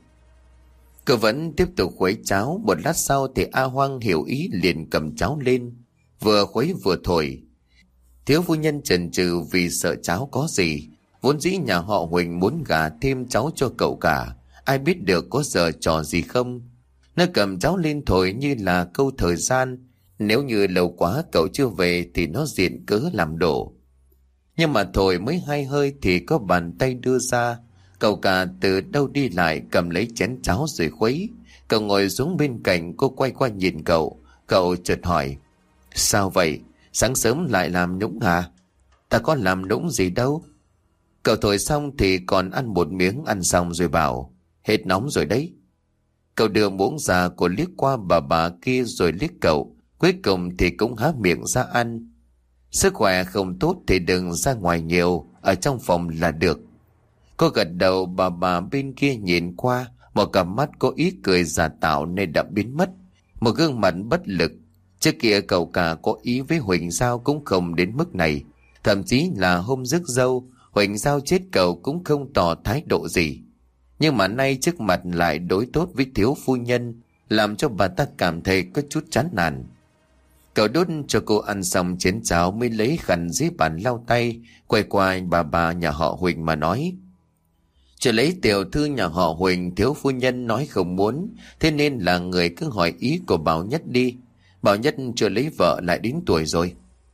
Cô vẫn tiếp tục khuấy cháo. Một lát sau thì A Hoang hiểu ý liền cầm cháo lên, vừa khuấy vừa thổi. Thiếu phu nhân chần chừ vì sợ cháo có gì. Vốn dĩ nhà họ Huỳnh muốn gả thêm cháu cho cậu cả. Ai biết được có giờ trò gì không. Nó cầm cháo lên thổi như là câu thời gian. Nếu như lâu quá cậu chưa về thì nó diện cớ làm đổ. Nhưng mà thổi mới hai hơi thì có bàn tay đưa ra. Cậu cả từ đâu đi lại cầm lấy chén cháo rồi khuấy. Cậu ngồi xuống bên cạnh, cô quay qua nhìn cậu. Cậu chợt hỏi, sao vậy? Sáng sớm lại làm nũng hả? Ta có làm nũng gì đâu. Cậu thổi xong thì còn ăn một miếng, ăn xong rồi bảo, hết nóng rồi đấy. Cậu đưa muỗng ra, cô liếc qua bà bà kia rồi liếc cậu. Cuối cùng thì cũng há miệng ra ăn. Sức khỏe không tốt thì đừng ra ngoài nhiều, ở trong phòng là được. Cô gật đầu. Bà bà bên kia nhìn qua, một cặp mắt có ý cười giả tạo nên đã biến mất. Một gương mặt bất lực. Trước kia cậu cả có ý với Huỳnh Giao cũng không đến mức này. Thậm chí là hôm rước dâu, Huỳnh Giao chết cậu cũng không tỏ thái độ gì. Nhưng mà nay trước mặt lại đối tốt với thiếu phu nhân, làm cho bà ta cảm thấy có chút chán nản. Cậu đút cho cô ăn xong chén cháo mới lấy khăn dưới bàn lau tay, quay qua bà bà nhà họ Huỳnh mà nói, chờ lấy tiểu thư nhà họ Huỳnh, thiếu phu nhân nói không muốn, thế nên là người cứ hỏi ý của Bảo Nhất đi. Bảo Nhất chưa lấy vợ lại đến tuổi rồi.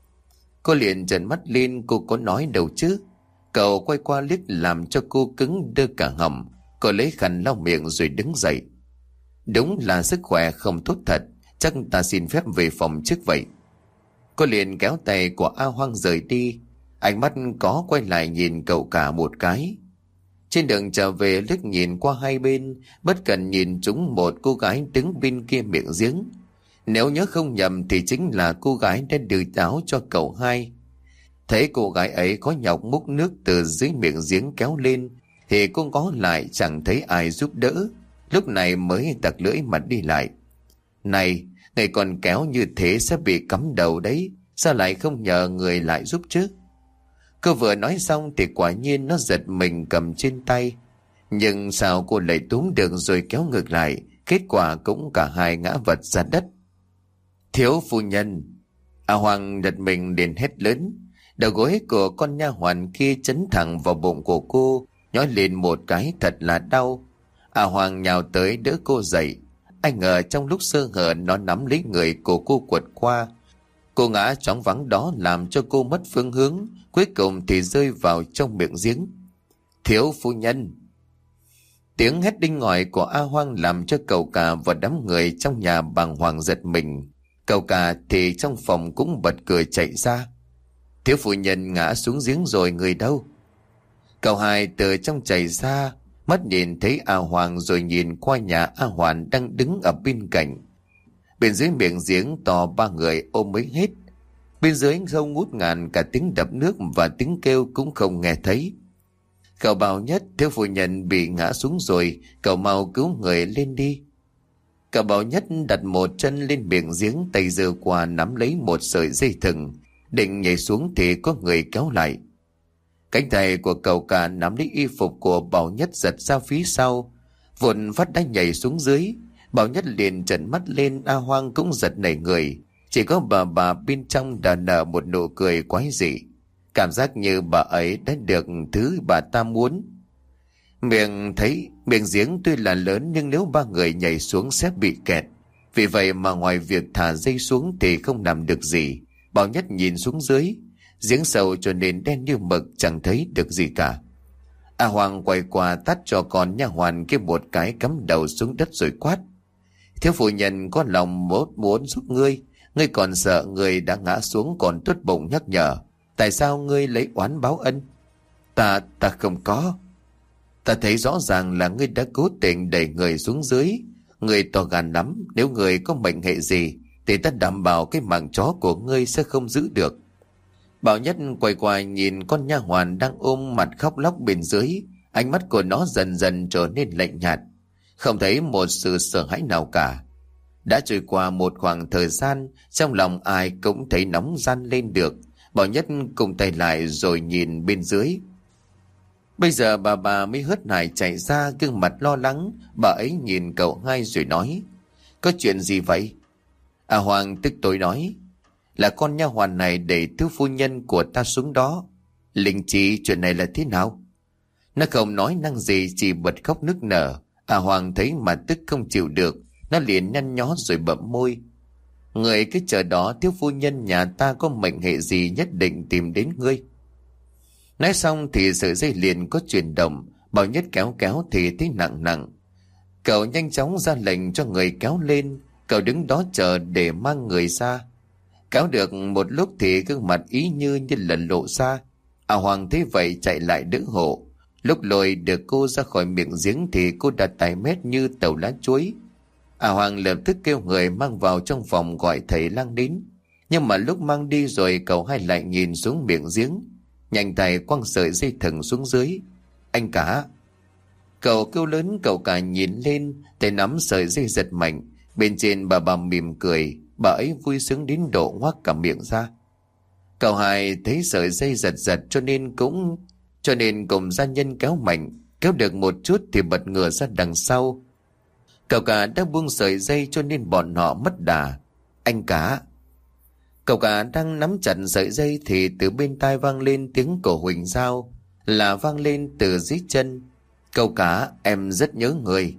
Cô liền trợn mắt lên, cô có nói đâu chứ. Cậu quay qua liếc làm cho cô cứng đơ cả họng. Cô lấy khăn lau miệng rồi đứng dậy. Đúng là sức khỏe không tốt thật, chắc ta xin phép về phòng trước vậy. Cô liền kéo tay của A Hoang rời đi. Ánh mắt có quay lại nhìn cậu cả một cái. Trên đường trở về liếc nhìn qua hai bên, bất cần nhìn trúng một cô gái đứng bên kia miệng giếng. Nếu nhớ không nhầm thì chính là cô gái đã đưa cháo cho cậu hai. Thấy cô gái ấy có nhọc múc nước từ dưới miệng giếng kéo lên thì cô ngó lại chẳng thấy ai giúp đỡ. Lúc này mới tặc lưỡi mà đi lại. Này, người còn kéo như thế sẽ bị cắm đầu đấy, sao lại không nhờ người lại giúp chứ? Cô vừa nói xong thì quả nhiên nó giật mình cầm trên tay. Nhưng sao cô lại túm được rồi kéo ngược lại, kết quả cũng cả hai ngã vật ra đất. Thiếu phu nhân. A Hoàng giật mình liền hét lớn. Đầu gối của con nha hoàn kia chấn thẳng vào bụng của cô, nhói lên một cái thật là đau. A Hoàng nhào tới đỡ cô dậy. Ai ngờ trong lúc sơ hở nó nắm lấy người của cô quật qua. Cô ngã choáng váng đó làm cho cô mất phương hướng, cuối cùng thì rơi vào trong miệng giếng. Thiếu phu nhân! Tiếng hét đinh ngòi của A Hoang làm cho cậu cả và đám người trong nhà bàng hoàng giật mình. Cậu cả thì trong phòng cũng bật cười chạy ra. Thiếu phu nhân ngã xuống giếng rồi, người đâu? Cậu hai từ trong chạy ra, mắt nhìn thấy A Hoàng rồi nhìn qua nhà A Hoàn đang đứng ở bên cạnh. Bên dưới miệng giếng to ba người ôm mới hết. Bên dưới sâu ngút ngàn, cả tiếng đập nước và tiếng kêu cũng không nghe thấy. Cậu Bảo Nhất, thiếu phu nhân bị ngã xuống rồi, cậu mau cứu người lên đi. Cậu Bảo Nhất đặt một chân lên miệng giếng, tay giơ qua nắm lấy một sợi dây thừng, định nhảy xuống thì có người kéo lại. Cánh tay của cậu cả nắm lấy y phục của Bảo Nhất giật ra phía sau, vụn phát đã nhảy xuống dưới. Bảo Nhất liền trợn mắt lên, A Hoang cũng giật nảy người. Chỉ có bà bà bên trong đã nở một nụ cười quái dị, cảm giác như bà ấy đã được thứ bà ta muốn. Miệng thấy miệng giếng tuy là lớn nhưng nếu ba người nhảy xuống sẽ bị kẹt. Vì vậy mà ngoài việc thả dây xuống thì không làm được gì. Bảo Nhất nhìn xuống dưới, giếng sâu cho nên đen như mực, chẳng thấy được gì cả. A Hoàng quay qua tát cho con nha hoàn kia một cái cắm đầu xuống đất rồi quát. Thiếu phu nhân có lòng muốn muốn giúp ngươi, ngươi còn sợ người đã ngã xuống còn tốt bụng nhắc nhở. Tại sao ngươi lấy oán báo ân? Ta, ta không có. Ta thấy rõ ràng là ngươi đã cố tình đẩy người xuống dưới. Ngươi to gan lắm, nếu ngươi có mệnh hệ gì thì ta đảm bảo cái mạng chó của ngươi sẽ không giữ được. Bảo Nhất quay qua nhìn con nha hoàn đang ôm mặt khóc lóc bên dưới, ánh mắt của nó dần dần trở nên lạnh nhạt, không thấy một sự sợ hãi nào cả. Đã trôi qua một khoảng thời gian, trong lòng ai cũng thấy nóng ran lên được. Bảo Nhất cùng tay lại rồi nhìn bên dưới. Bây giờ bà bà mới hớt hải chạy ra, gương mặt lo lắng. Bà ấy nhìn cậu hai rồi nói, có chuyện gì vậy? A Hoàng tức tối nói, là con nha hoàn này đẩy thiếu phu nhân của ta xuống đó. Linh Chi, chuyện này là thế nào? Nó không nói năng gì, chỉ bật khóc nức nở. A Hoàng thấy mà tức không chịu được, nó liền nhăn nhó rồi bậm môi. Người cứ chờ đó, thiếu phu nhân nhà ta có mệnh hệ gì nhất định tìm đến ngươi. Nói xong thì sợi dây liền có chuyển động. Bảo Nhất kéo kéo thì thấy nặng nặng. Cậu nhanh chóng ra lệnh cho người kéo lên. Cậu đứng đó chờ để mang người ra. Kéo được một lúc thì gương mặt ý như như lần lộ ra. A Hoàng thấy vậy chạy lại đỡ hộ. Lúc lôi được cô ra khỏi miệng giếng thì cô đã tái mét như tàu lá chuối. A Hoàng lập tức kêu người mang vào trong phòng gọi thầy lang đến. Nhưng mà lúc mang đi rồi cậu hai lại nhìn xuống miệng giếng, nhanh tay quăng sợi dây thừng xuống dưới. Anh cả! Cậu kêu lớn, cậu cả nhìn lên, tay nắm sợi dây giật mạnh. Bên trên bà bà mỉm cười, bà ấy vui sướng đến độ ngoác cả miệng ra. Cậu hai thấy sợi dây giật giật cho nên cũng cho nên cùng gia nhân kéo mạnh, kéo được một chút thì bật ngửa ra đằng sau. Cậu cả đã buông sợi dây cho nên bọn họ mất đà. Anh cả! Cậu cả đang nắm chặt sợi dây thì từ bên tai vang lên tiếng của Huỳnh Giao, là vang lên từ dưới chân. Cậu cả, em rất nhớ người.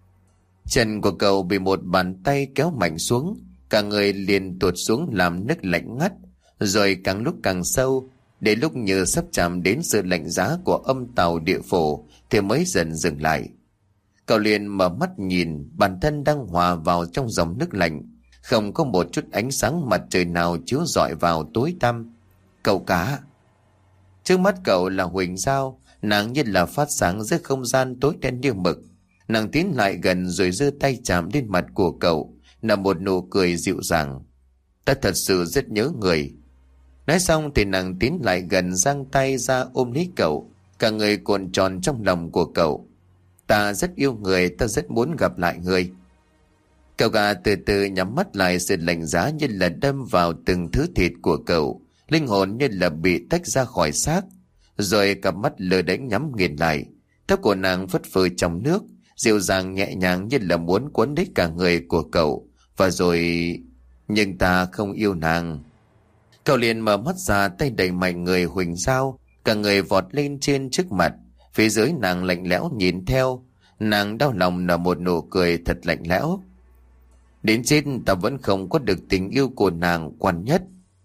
Chân của cậu bị một bàn tay kéo mạnh xuống, cả người liền tuột xuống làm nước lạnh ngắt, rồi càng lúc càng sâu, để lúc như sắp chạm đến sự lạnh giá của âm tàu địa phủ thì mới dần dừng lại. Cậu liền mở mắt nhìn, bản thân đang hòa vào trong dòng nước lạnh, không có một chút ánh sáng mặt trời nào chiếu rọi vào tối tăm. Cậu cả! Trước mắt cậu là Huỳnh Giao, nàng như là phát sáng giữa không gian tối đen như mực. Nàng tiến lại gần rồi giơ tay chạm lên mặt của cậu, là một nụ cười dịu dàng. Ta thật sự rất nhớ người. Nói xong thì nàng tiến lại gần, giang tay ra ôm lấy cậu, cả người cuộn tròn trong lòng của cậu. Ta rất yêu người, ta rất muốn gặp lại người. Cậu gà từ từ nhắm mắt lại, sự lạnh giá như là đâm vào từng thứ thịt của cậu, linh hồn như là bị tách ra khỏi xác. Rồi cặp mắt lờ đánh nhắm nghiền lại, tóc của nàng phất phơ trong nước, dịu dàng nhẹ nhàng như là muốn cuốn lấy cả người của cậu. Và rồi... Nhưng ta không yêu nàng. Cậu liền mở mắt ra, tay đẩy mạnh người Huỳnh Giao, cả người vọt lên trên trước mặt. Phía dưới nàng lạnh lẽo nhìn theo, nàng đau lòng nở một nụ cười thật lạnh lẽo. Đến chết ta vẫn không có được tình yêu của nàng quan nhất.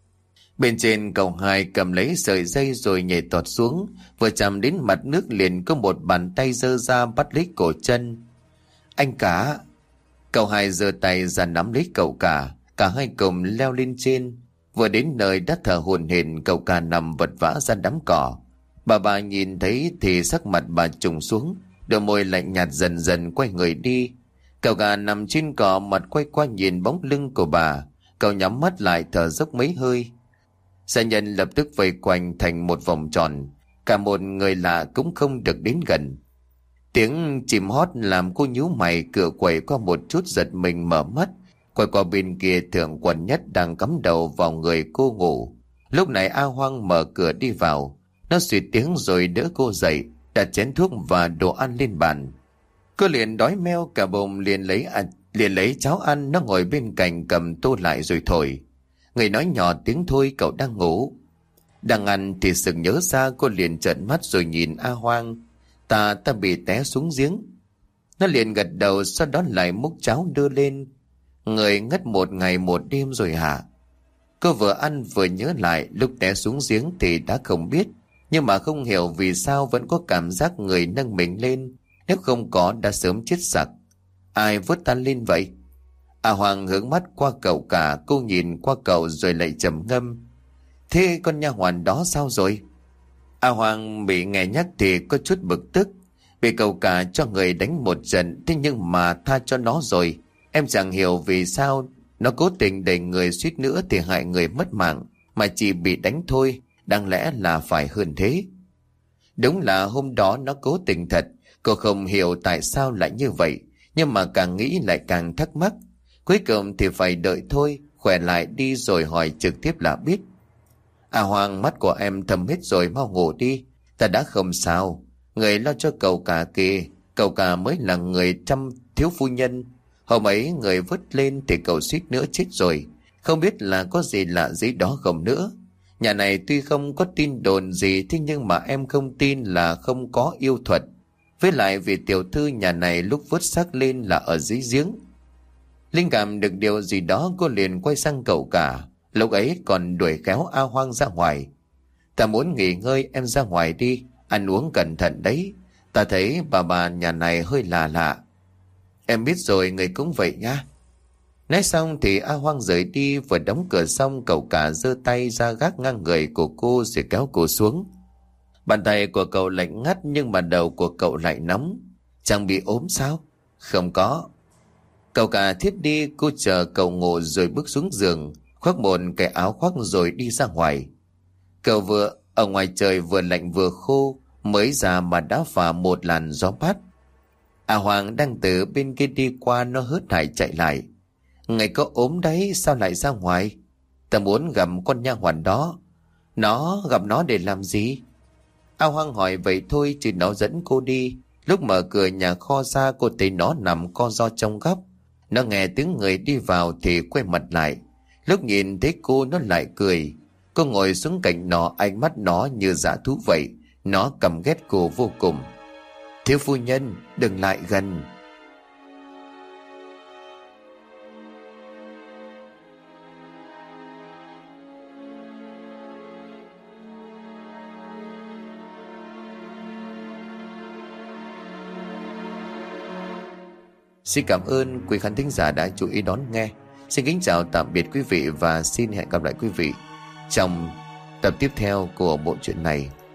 Bên trên cậu hai cầm lấy sợi dây rồi nhảy tọt xuống, vừa chạm đến mặt nước liền có một bàn tay giơ ra bắt lấy cổ chân. Anh cả! Cậu hai giơ tay ra nắm lấy cậu cả, cả hai cùng leo lên trên. Vừa đến nơi đã thở hổn hển, cậu cả nằm vật vã ra đám cỏ. Bà bà nhìn thấy thì sắc mặt bà trùng xuống, đôi môi lạnh nhạt dần dần quay người đi. Cậu cả nằm trên cỏ, mặt quay qua nhìn bóng lưng của bà. Cậu nhắm mắt lại thở dốc mấy hơi. Gia nhân lập tức vây quanh thành một vòng tròn, cả một người lạ cũng không được đến gần. Tiếng chim hót làm cô nhíu mày, cửa quẩy qua một chút giật mình mở mắt, quay qua bên kia Thượng Quần Nhất đang cắm đầu vào người cô ngủ. Lúc này A Hoang mở cửa đi vào, nó suýt tiếng rồi đỡ cô dậy, đặt chén thuốc và đồ ăn lên bàn. Cô liền đói meo cả bụng, liền lấy ăn, liền lấy cháo ăn. Nó ngồi bên cạnh cầm tô lại rồi thổi. Người nói nhỏ tiếng thôi, cậu đang ngủ. Đang ăn thì sực nhớ ra, cô liền trợn mắt rồi nhìn A Hoang. Ta ta bị té xuống giếng. Nó liền gật đầu, sau đó lại múc cháo đưa lên. Người ngất một ngày một đêm rồi hả? Cô vừa ăn vừa nhớ lại lúc té xuống giếng thì đã không biết, nhưng mà không hiểu vì sao vẫn có cảm giác người nâng mình lên. Nếu không có đã sớm chết sặc. Ai vớt ta lên vậy? A Hoàng hướng mắt qua cậu cả, cô nhìn qua cậu rồi lại trầm ngâm. Thế con nha hoàn đó sao rồi? A Hoàng bị nghe nhắc thì có chút bực tức. Bị cậu cả cho người đánh một trận, thế nhưng mà tha cho nó rồi. Em chẳng hiểu vì sao nó cố tình đẩy người, suýt nữa thì hại người mất mạng, mà chỉ bị đánh thôi, đáng lẽ là phải hơn thế. Đúng là hôm đó nó cố tình thật. Cô không hiểu tại sao lại như vậy, nhưng mà càng nghĩ lại càng thắc mắc. Cuối cùng thì phải đợi thôi, khỏe lại đi rồi hỏi trực tiếp là biết. À Hoàng, mắt của em thâm hết rồi, mau ngủ đi. Ta đã không sao. Người lo cho cậu cả kìa. Cậu cả mới là người chăm thiếu phu nhân. Hôm ấy người vứt lên thì cậu suýt nữa chết rồi. Không biết là có gì lạ gì đó không nữa. Nhà này tuy không có tin đồn gì, thế nhưng mà em không tin là không có yêu thuật. Với lại vì tiểu thư nhà này lúc vớt xác lên là ở dưới giếng. Linh cảm được điều gì đó, cô liền quay sang cậu cả. Lúc ấy còn đuổi khéo A Hoang ra ngoài. Ta muốn nghỉ ngơi, em ra ngoài đi. Ăn uống cẩn thận đấy. Ta thấy bà bà nhà này hơi lạ lạ. Em biết rồi, người cũng vậy nhá. Nói xong thì A Hoang rời đi. Vừa đóng cửa xong, cậu cả giơ tay ra gác ngang người của cô rồi kéo cô xuống. Bàn tay của cậu lạnh ngắt, nhưng mà đầu của cậu lại nóng. Chẳng bị ốm sao? Không có. Cậu cả thiếp đi, cô chờ cậu ngủ rồi bước xuống giường, khoác một cái áo khoác rồi đi ra ngoài. Cậu vừa ở ngoài trời vừa lạnh vừa khô, mới ra mà đã phả một làn gió mát. A Hoàng đang từ bên kia đi qua, nó hớt hải chạy lại. Ngày có ốm đấy, sao lại ra ngoài? Ta muốn gặp con nha hoàn đó. Nó gặp nó để làm gì? A Hoàng hỏi vậy thôi chứ nó dẫn cô đi. Lúc mở cửa nhà kho ra, cô thấy nó nằm co ro trong góc. Nó nghe tiếng người đi vào thì quay mặt lại. Lúc nhìn thấy cô nó lại cười. Cô ngồi xuống cạnh nó, ánh mắt nó như dã thú vậy. Nó căm ghét cô vô cùng. Thiếu phu nhân, đừng lại gần. Xin cảm ơn quý khán thính giả đã chú ý đón nghe. Xin kính chào tạm biệt quý vị và xin hẹn gặp lại quý vị trong tập tiếp theo của bộ truyện này.